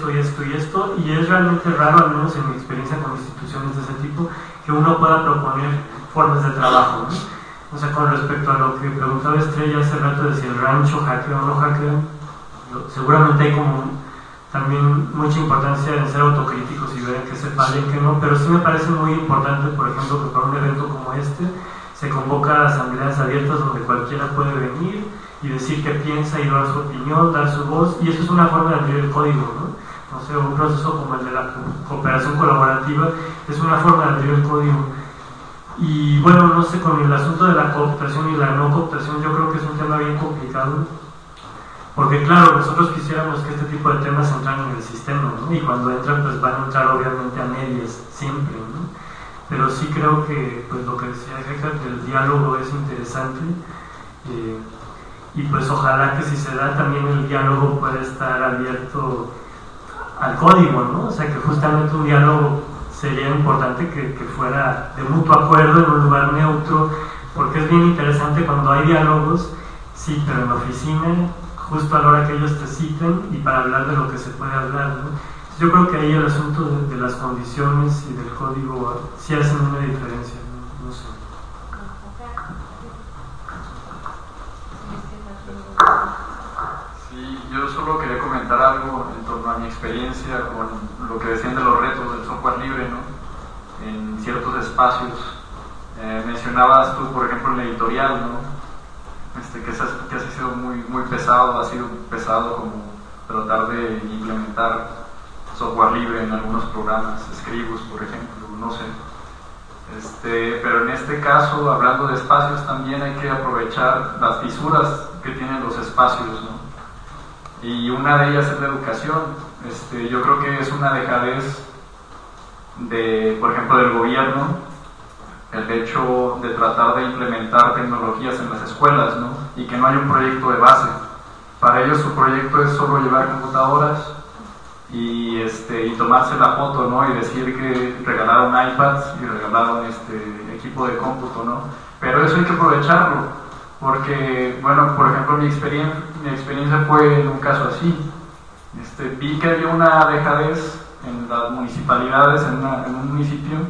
y esto, y es realmente raro, al menos en mi experiencia con instituciones de ese tipo, que uno pueda proponer formas de trabajo, ¿no? O sea, con respecto a lo que preguntaba Estrella hace rato de si el rancho hackea o no hackea, seguramente hay como también mucha importancia en ser autocríticos y ver en qué se falla y en qué no, pero sí me parece muy importante, por ejemplo, que para un evento como este se convoca asambleas abiertas donde cualquiera puede venir y decir qué piensa y dar su opinión, dar su voz, y eso es una forma de abrir el código, ¿no? O sea, un proceso como el de la cooperación colaborativa es una forma de abrir el código. Y bueno, no sé, con el asunto de la cooptación y la no cooptación, yo creo que es un tema bien complicado, porque claro, nosotros quisiéramos que este tipo de temas entraran en el sistema, ¿no? Y cuando entran, pues van a entrar obviamente a medias, siempre, ¿no? Pero sí creo que, pues lo que decía Hecker, del diálogo es interesante, eh, y pues ojalá que si se da también el diálogo pueda estar abierto al código, ¿no? O sea, que justamente un diálogo sería importante que, que fuera de mutuo acuerdo en un lugar neutro, porque es bien interesante cuando hay diálogos, sí, pero en la oficina, justo a la hora que ellos te citen y para hablar de lo que se puede hablar, ¿no? Yo creo que ahí el asunto de, de las condiciones y del código sí hacen una diferencia, no, no sé. Sí, yo solo quería comentar algo en torno a mi experiencia con lo que decían de los retos del software libre, ¿no? En ciertos espacios. Eh, mencionabas tú, por ejemplo, en la editorial, ¿no? Este, que, has, que ha sido muy, muy pesado, ha sido pesado como tratar de implementar software libre en algunos programas, Scribus, por ejemplo, no sé. Este, pero en este caso, hablando de espacios, también hay que aprovechar las fisuras que tienen los espacios, ¿no? Y una de ellas es la educación. Este, yo creo que es una dejadez de, por ejemplo, del gobierno, el hecho de tratar de implementar tecnologías en las escuelas, ¿no? Y que no hay un proyecto de base. Para ellos su proyecto es solo llevar computadoras y, este, y tomarse la foto, ¿no? Y decir que regalaron iPads y regalaron este equipo de cómputo, ¿no? Pero eso hay que aprovecharlo, porque, bueno, por ejemplo, mi experiencia, mi experiencia fue en un caso así. Este, vi que había una dejadez en las municipalidades, en, una, en un municipio,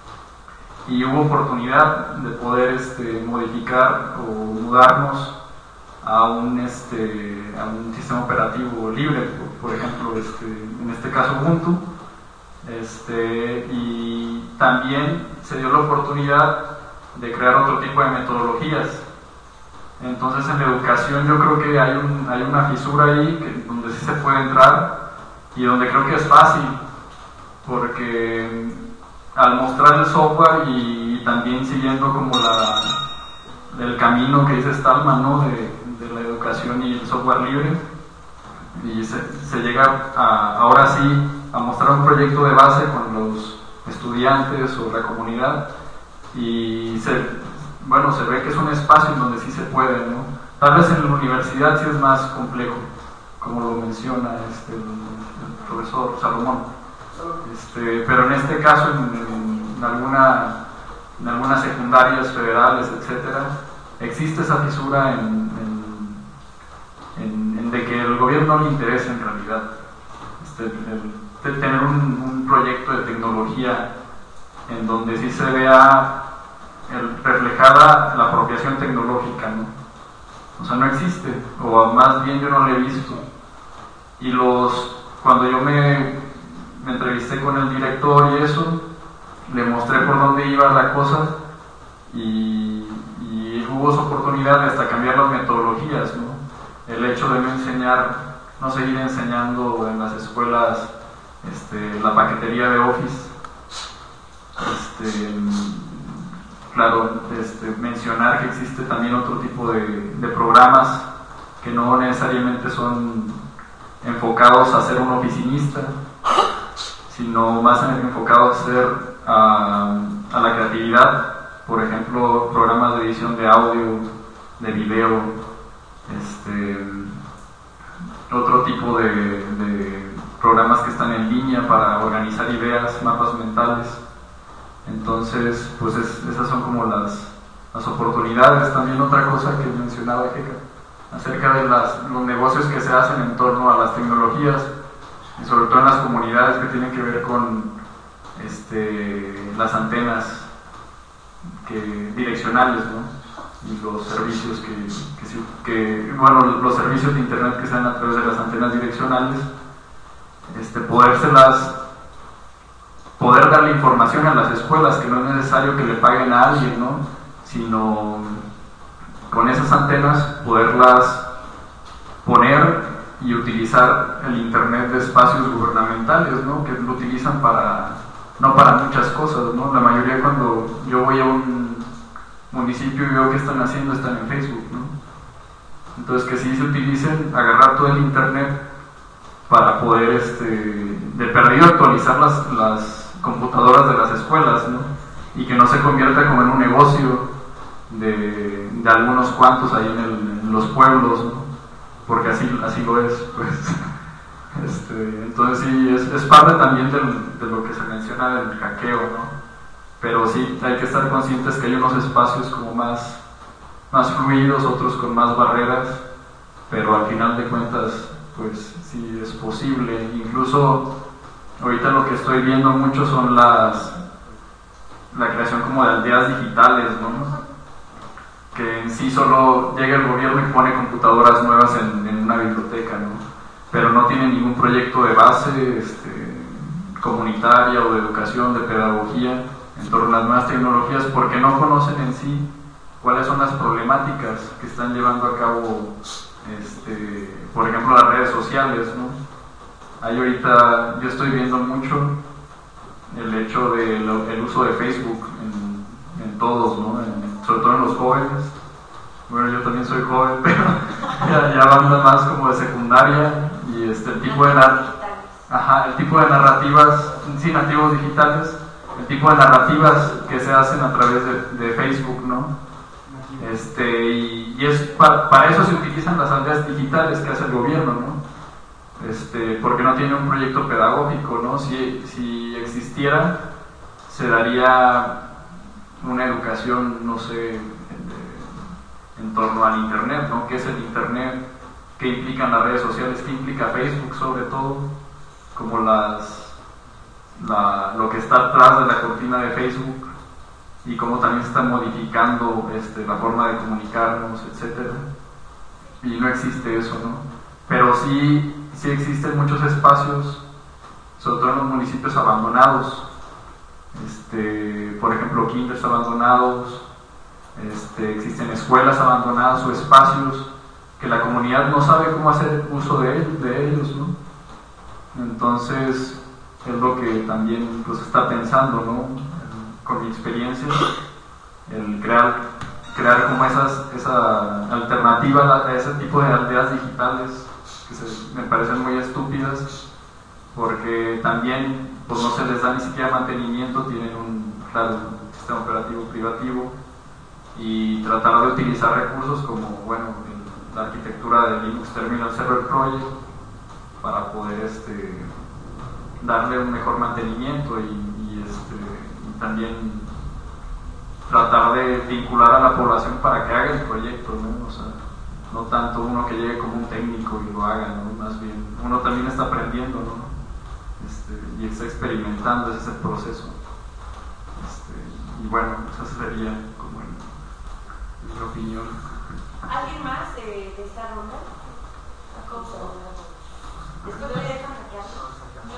y hubo oportunidad de poder este, modificar o mudarnos a un, este, a un sistema operativo libre, por, por ejemplo, este, en este caso Ubuntu, este, y también se dio la oportunidad de crear otro tipo de metodologías. Entonces en la educación yo creo que hay, un, hay una fisura ahí que, donde sí se puede entrar y donde creo que es fácil, porque al mostrar el software y, y también siguiendo como la, el camino que dice Stallman, ¿no? de, de la educación y el software libre, y se, se llega a, ahora sí a mostrar un proyecto de base con los estudiantes o la comunidad, y se, bueno, se ve que es un espacio en donde sí se puede, ¿no? Tal vez en la universidad sí es más complejo, como lo menciona este, el, el profesor Salomón. Este, pero en este caso en, en, en, alguna, en algunas secundarias federales, etcétera, existe esa fisura en, en, en, en de que el gobierno no le interesa en realidad este, el, el, tener un, un proyecto de tecnología en donde sí se vea el, reflejada la apropiación tecnológica, ¿no? O sea, no existe, o más bien yo no lo he visto. Y los, cuando yo me me entrevisté con el director y eso, le mostré por dónde iba la cosa y, y hubo esa oportunidad de hasta cambiar las metodologías, ¿no? El hecho de no enseñar, no seguir enseñando en las escuelas este, la paquetería de Office, este, claro, este, mencionar que existe también otro tipo de, de programas que no necesariamente son enfocados a ser un oficinista, sino más enfocados a ser a, a la creatividad, por ejemplo, programas de edición de audio, de video, este, otro tipo de, de programas que están en línea para organizar ideas, mapas mentales. Entonces, pues es, esas son como las, las oportunidades. También otra cosa que mencionaba Hecker, acerca de las, los negocios que se hacen en torno a las tecnologías. y sobre todo en las comunidades que tienen que ver con este, las antenas que, direccionales, ¿no? Y los servicios que, que, que, bueno, los servicios de internet que se dan a través de las antenas direccionales, este, podérselas, poder darle información a las escuelas, que no es necesario que le paguen a alguien, ¿no? Sino con esas antenas poderlas poner y utilizar el internet de espacios gubernamentales, ¿no? Que lo utilizan para, no para muchas cosas, ¿no? La mayoría, cuando yo voy a un municipio y veo que están haciendo, están en Facebook, ¿no? Entonces que sí se utilicen, agarrar todo el internet para poder, este, de perdido, actualizar las, las computadoras de las escuelas, ¿no? Y que no se convierta como en un negocio de, de algunos cuantos ahí en, el, en los pueblos, ¿no? Porque así, así lo es, pues. Este, entonces sí, es, es parte también del, de lo que se menciona del hackeo, ¿no? Pero sí, hay que estar conscientes que hay unos espacios como más, más fluidos, otros con más barreras, pero al final de cuentas, pues sí es posible. Incluso ahorita lo que estoy viendo mucho son las la creación como de aldeas digitales, ¿no? Que en sí solo llega el gobierno y pone computadoras nuevas en, en una biblioteca, ¿no? Pero no tiene ningún proyecto de base este, comunitaria o de educación, de pedagogía en torno a las nuevas tecnologías, porque no conocen en sí cuáles son las problemáticas que están llevando a cabo, este, por ejemplo, las redes sociales, ¿no? Ahí ahorita yo estoy viendo mucho el hecho del uso de Facebook en, en todos, ¿no? En, sobre todo en los jóvenes. Bueno, yo también soy joven, pero ya, ya van más como de secundaria, y este, el tipo de ajá, el tipo de narrativas, sí, nativos digitales, el tipo de narrativas que se hacen a través de, de Facebook, ¿no? Este, y, y es para, para eso se utilizan las aldeas digitales que hace el gobierno, ¿no? Este, porque no tiene un proyecto pedagógico, ¿no? Si, si existiera, se daría una educación, no sé, en, en torno al internet, ¿no? ¿Qué es el internet? ¿Qué implican las redes sociales? ¿Qué implica Facebook, sobre todo? Como las, la, lo que está atrás de la cortina de Facebook, y cómo también se está modificando este, la forma de comunicarnos, etcétera. Y no existe eso, ¿no? Pero sí, sí existen muchos espacios, sobre todo en los municipios abandonados, este, por ejemplo, kinders abandonados, este, existen escuelas abandonadas o espacios que la comunidad no sabe cómo hacer uso de, él, de ellos, ¿no? Entonces, es lo que también pues, está pensando, ¿no? Con mi experiencia, el crear, crear como esas, esa alternativa a ese tipo de aldeas digitales que se, me parecen muy estúpidas, porque también pues, no se les da ni siquiera mantenimiento, tienen un, claro, un sistema operativo privativo, y tratar de utilizar recursos como, bueno, el, la arquitectura de Linux Terminal Server Project para poder este, darle un mejor mantenimiento y, y, este, y también tratar de vincular a la población para que haga el proyecto, ¿no? O sea, no tanto uno que llegue como un técnico y lo haga, ¿no? Más bien, uno también está aprendiendo, ¿no? Este, y está experimentando, ese es el proceso. Este, y bueno, esa sería como el, mi opinión. ¿Alguien más de, de esta ronda? Después me dejan hackearlo.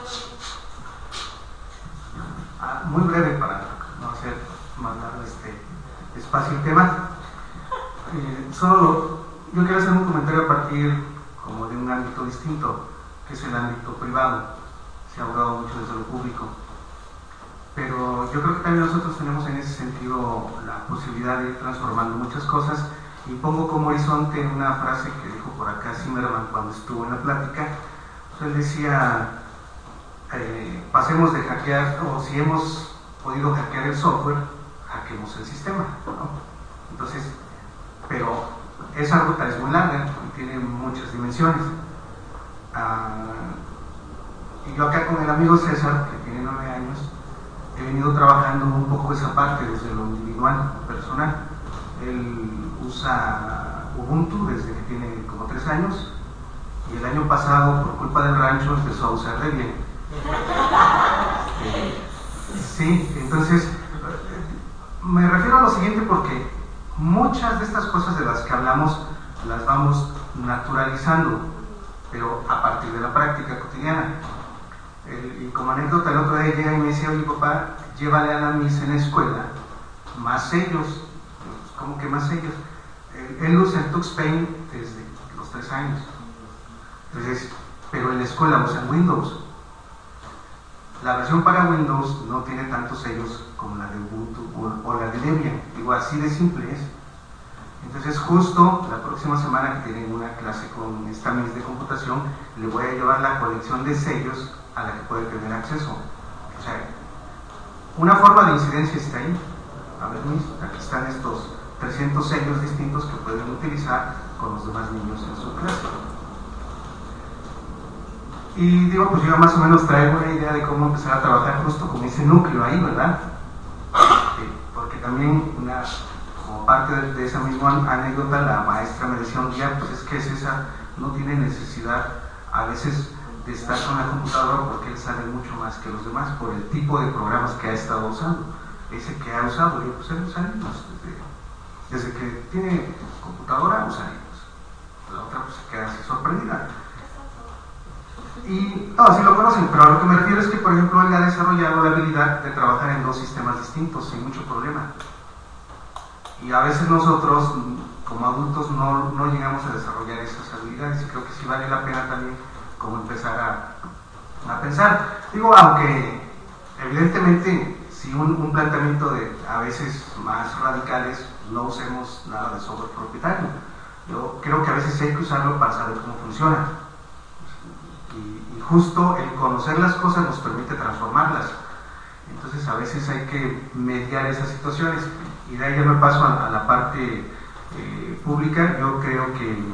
Ah, muy breve para no hacer mandar este espacio y tema. Eh, solo yo quiero hacer un comentario a partir como de un ámbito distinto, que es el ámbito privado. Se ha hablado mucho desde lo público, pero yo creo que también nosotros tenemos en ese sentido la posibilidad de ir transformando muchas cosas, y pongo como horizonte una frase que dijo por acá Zimmerman cuando estuvo en la plática. Pues él decía, eh, pasemos de hackear, o si hemos podido hackear el software, hackeemos el sistema, ¿no? Entonces, pero esa ruta es muy larga y tiene muchas dimensiones. Ah, y yo acá con el amigo César, que tiene nueve años, he venido trabajando un poco esa parte desde lo individual, personal. Él usa Ubuntu desde que tiene como tres años, y el año pasado, por culpa del rancho, empezó a usar Debian. Eh, sí, entonces, me refiero a lo siguiente porque muchas de estas cosas de las que hablamos las vamos naturalizando, pero a partir de la práctica cotidiana. El, y como anécdota, el otro día llega y me dice, oye papá, llévale a la misa en la escuela más sellos. ¿Cómo que más sellos? Él, él usa el TuxPaint desde los tres años. Entonces, pero en la escuela usan Windows. La versión para Windows no tiene tantos sellos como la de Ubuntu o, o la de Debian. Digo, así de simple es. Entonces, justo la próxima semana que tienen una clase con esta Miss de computación, le voy a llevar la colección de sellos a la que puede tener acceso. O sea, una forma de incidencia está ahí. A ver, Miss, aquí están estos trescientos sellos distintos que pueden utilizar con los demás niños en su clase. Y digo, pues yo ya más o menos traigo una idea de cómo empezar a trabajar justo con ese núcleo ahí, ¿verdad? Sí, porque también, una, como parte de, de esa misma anécdota, la maestra me decía un día, pues es que César no tiene necesidad a veces de estar con la computadora porque él sabe mucho más que los demás por el tipo de programas que ha estado usando. Ese que ha usado, yo pues él usa Linux, desde, desde que tiene computadora usa Linux. La otra pues se queda así sorprendida. Y no, sí lo conocen, pero a lo que me refiero es que, por ejemplo, él ha desarrollado la habilidad de trabajar en dos sistemas distintos sin mucho problema. Y a veces nosotros, como adultos, no, no llegamos a desarrollar esas habilidades, y creo que sí vale la pena también como empezar a, a pensar. Digo, aunque evidentemente si un, un planteamiento de a veces más radicales, no usemos nada de software propietario. Yo creo que a veces hay que usarlo para saber cómo funciona. Y, y justo el conocer las cosas nos permite transformarlas. Entonces a veces hay que mediar esas situaciones. Y de ahí ya me paso a, a la parte eh, pública. Yo creo que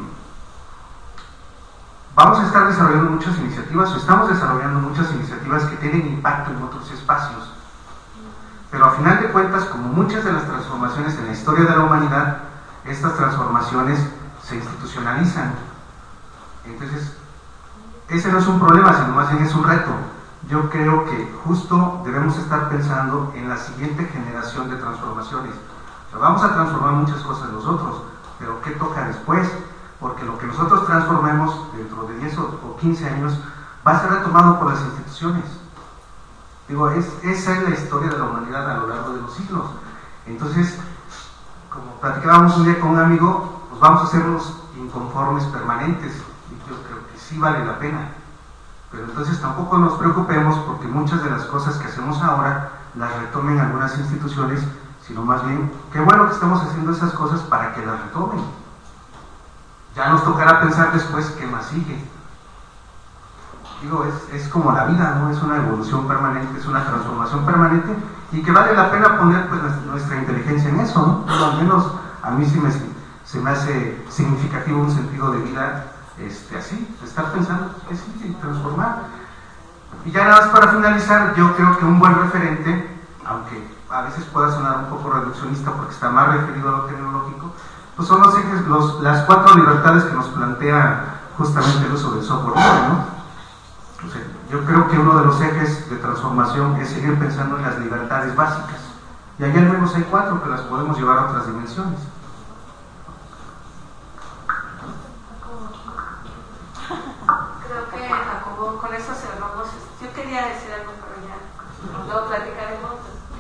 vamos a estar desarrollando muchas iniciativas, o estamos desarrollando muchas iniciativas que tienen impacto en otros espacios. Pero a final de cuentas, como muchas de las transformaciones en la historia de la humanidad, estas transformaciones se institucionalizan. Entonces, ese no es un problema, sino más bien es un reto. Yo creo que justo debemos estar pensando en la siguiente generación de transformaciones. O sea, vamos a transformar muchas cosas nosotros, pero ¿qué toca después? Porque lo que nosotros transformemos dentro de diez o quince años va a ser retomado por las instituciones. Digo, es, esa es la historia de la humanidad a lo largo de los siglos. Entonces, como platicábamos un día con un amigo, pues vamos a hacernos inconformes permanentes, y yo creo que sí vale la pena. Pero entonces tampoco nos preocupemos porque muchas de las cosas que hacemos ahora las retomen algunas instituciones, sino más bien, qué bueno que estamos haciendo esas cosas para que las retomen. Ya nos tocará pensar después qué más sigue. Digo, es, es como la vida, ¿no? Es una evolución permanente, es una transformación permanente, y que vale la pena poner pues nuestra inteligencia en eso, ¿no? Pero al menos a mí sí me, se me hace significativo un sentido de vida este, así, estar pensando que sí, y transformar. Y ya nada más para finalizar, yo creo que un buen referente, aunque a veces pueda sonar un poco reduccionista porque está más referido a lo tecnológico, pues son los ejes, los, las cuatro libertades que nos plantea justamente el uso del software libre, ¿no? O sea, yo creo que uno de los ejes de transformación es seguir pensando en las libertades básicas. Y ahí al menos hay cuatro que las podemos llevar a otras dimensiones. Creo que Jacobo, con eso cerramos. Yo quería decir algo, pero ya luego platicaremos.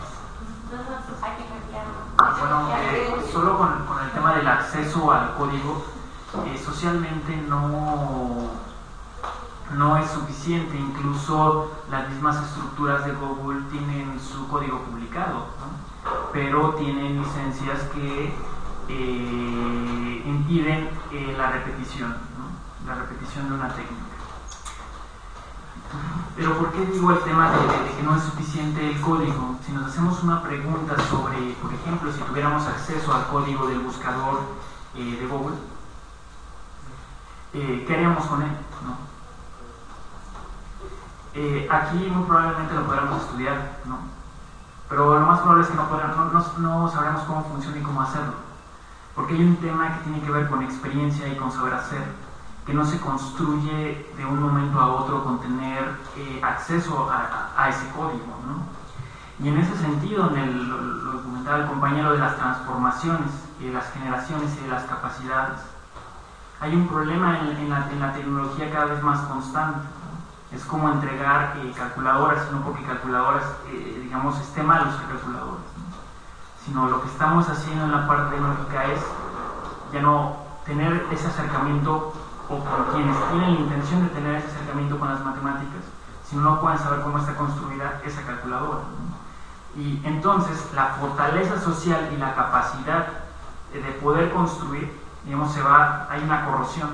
Bueno, eh, solo con, con el tema del acceso al código, eh, socialmente no, no es suficiente. Incluso las mismas estructuras de Google tienen su código publicado, ¿no? Pero tienen licencias que eh, impiden eh, la repetición, ¿no? La repetición de una técnica. Pero ¿por qué digo el tema de, de, de que no es suficiente el código? Si nos hacemos una pregunta sobre, por ejemplo, si tuviéramos acceso al código del buscador eh, de Google, eh, ¿qué haríamos con él? ¿No? Eh, aquí muy probablemente lo podríamos estudiar, ¿no? Pero lo más probable es que no, podrán, no, no, no sabremos cómo funciona y cómo hacerlo, porque hay un tema que tiene que ver con experiencia y con saber hacer, que no se construye de un momento a otro con tener eh, acceso a, a, a ese código, ¿no? Y en ese sentido, en el, lo, lo comentaba el compañero de las transformaciones, y de las generaciones y de las capacidades, hay un problema en, en, la, en la tecnología cada vez más constante, ¿no? Es como entregar eh, calculadoras, no porque calculadoras, eh, digamos, esté mal usar calculadoras, ¿no? Sino lo que estamos haciendo en la parte tecnológica es ya no tener ese acercamiento, o con quienes tienen la intención de tener ese acercamiento con las matemáticas, sino no pueden saber cómo está construida esa calculadora, ¿no? Y entonces la fortaleza social y la capacidad de poder construir, digamos, se va, hay una corrosión.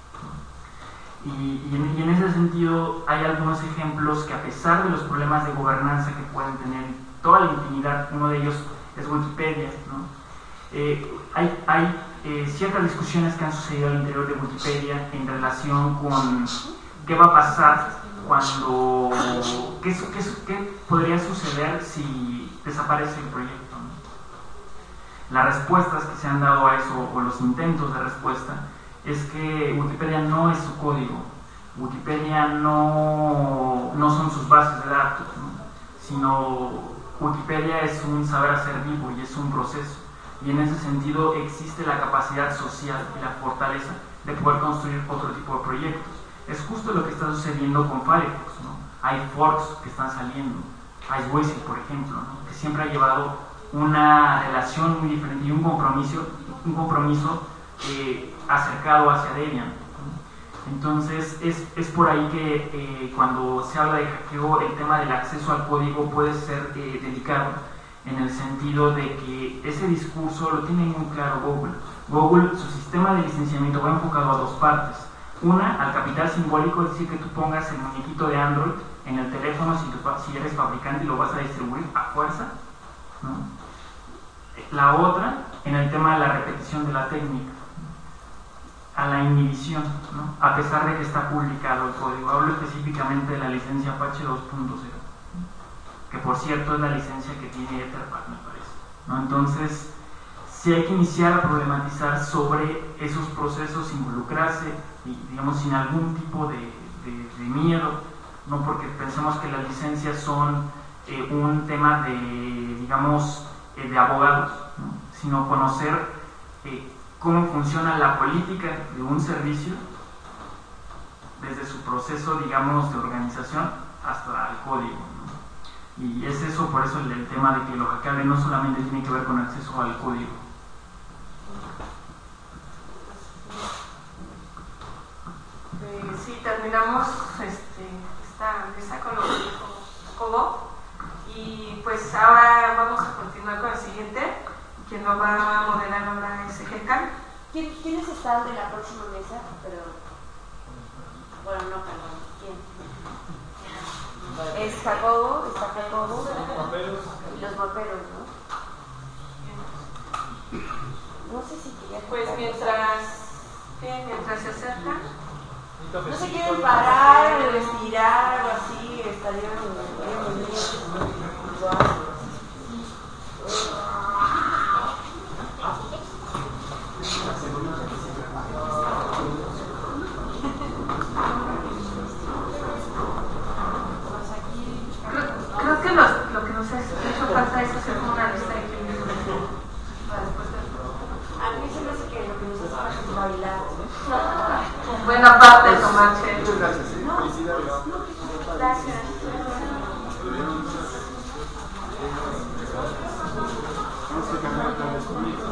Y, y, en, y en ese sentido hay algunos ejemplos que, a pesar de los problemas de gobernanza que pueden tener, toda la infinidad, uno de ellos es Wikipedia, ¿no? Eh, hay hay eh, ciertas discusiones que han sucedido al interior de Wikipedia en relación con qué va a pasar cuando, qué, qué, qué podría suceder si desaparece el proyecto, ¿no? Las respuestas que se han dado a eso, o los intentos de respuesta, es que Wikipedia no es su código, Wikipedia no, no son sus bases de datos, ¿no? Sino Wikipedia es un saber hacer vivo y es un proceso, y en ese sentido existe la capacidad social y la fortaleza de poder construir otro tipo de proyectos. Es justo lo que está sucediendo con Firefox, ¿no? Hay forks que están saliendo, Icewhistle, por ejemplo, ¿no? Que siempre ha llevado una relación muy diferente y un compromiso, un compromiso eh, acercado hacia Debian, ¿no? Entonces es, es por ahí que eh, cuando se habla de hackeo, el tema del acceso al código puede ser eh, delicado, en el sentido de que ese discurso lo tiene muy claro Google. Google, su sistema de licenciamiento va enfocado a dos partes. Una, al capital simbólico, es decir, que tú pongas el muñequito de Android en el teléfono si, tú, si eres fabricante y lo vas a distribuir a fuerza, ¿no? La otra, en el tema de la repetición de la técnica, a la inhibición, ¿no? A pesar de que está publicado el código. Hablo específicamente de la licencia Apache dos punto cero, que por cierto es la licencia que tiene Etherpad, me parece, ¿no? Entonces, sí hay que iniciar a problematizar sobre esos procesos, involucrarse, y, digamos, sin algún tipo de, de, de miedo, no porque pensemos que las licencias son eh, un tema de, digamos, eh, de abogados, ¿no? Sino conocer eh, cómo funciona la política de un servicio desde su proceso, digamos, de organización hasta el código, ¿no? Y es eso, por eso el, el tema de que lo hackeable no solamente tiene que ver con acceso al código. Eh, sí, terminamos este, esta mesa con lo que dijo Jacobo, y pues ahora vamos a continuar con el siguiente. Quien lo va a moderar ahora es Ejecal. ¿Quién, ¿Quiénes están de la próxima mesa? Pero, bueno, no, perdón. ¿Quién? Es Jacobo, está Jacobo y los maperos, ¿no? No sé si quería. Pues mientras, ¿qué? Mientras se acercan. No se quieren parar, estirar o así, estarían muy bien. Creo que los, lo que nos ha hecho falta es hacer una lista de quiénes son para después del... A mí se me hace que lo que nos hace falta es bailar. Buena parte de tomar. Muchas gracias, ¿eh? Felicidades. Gracias.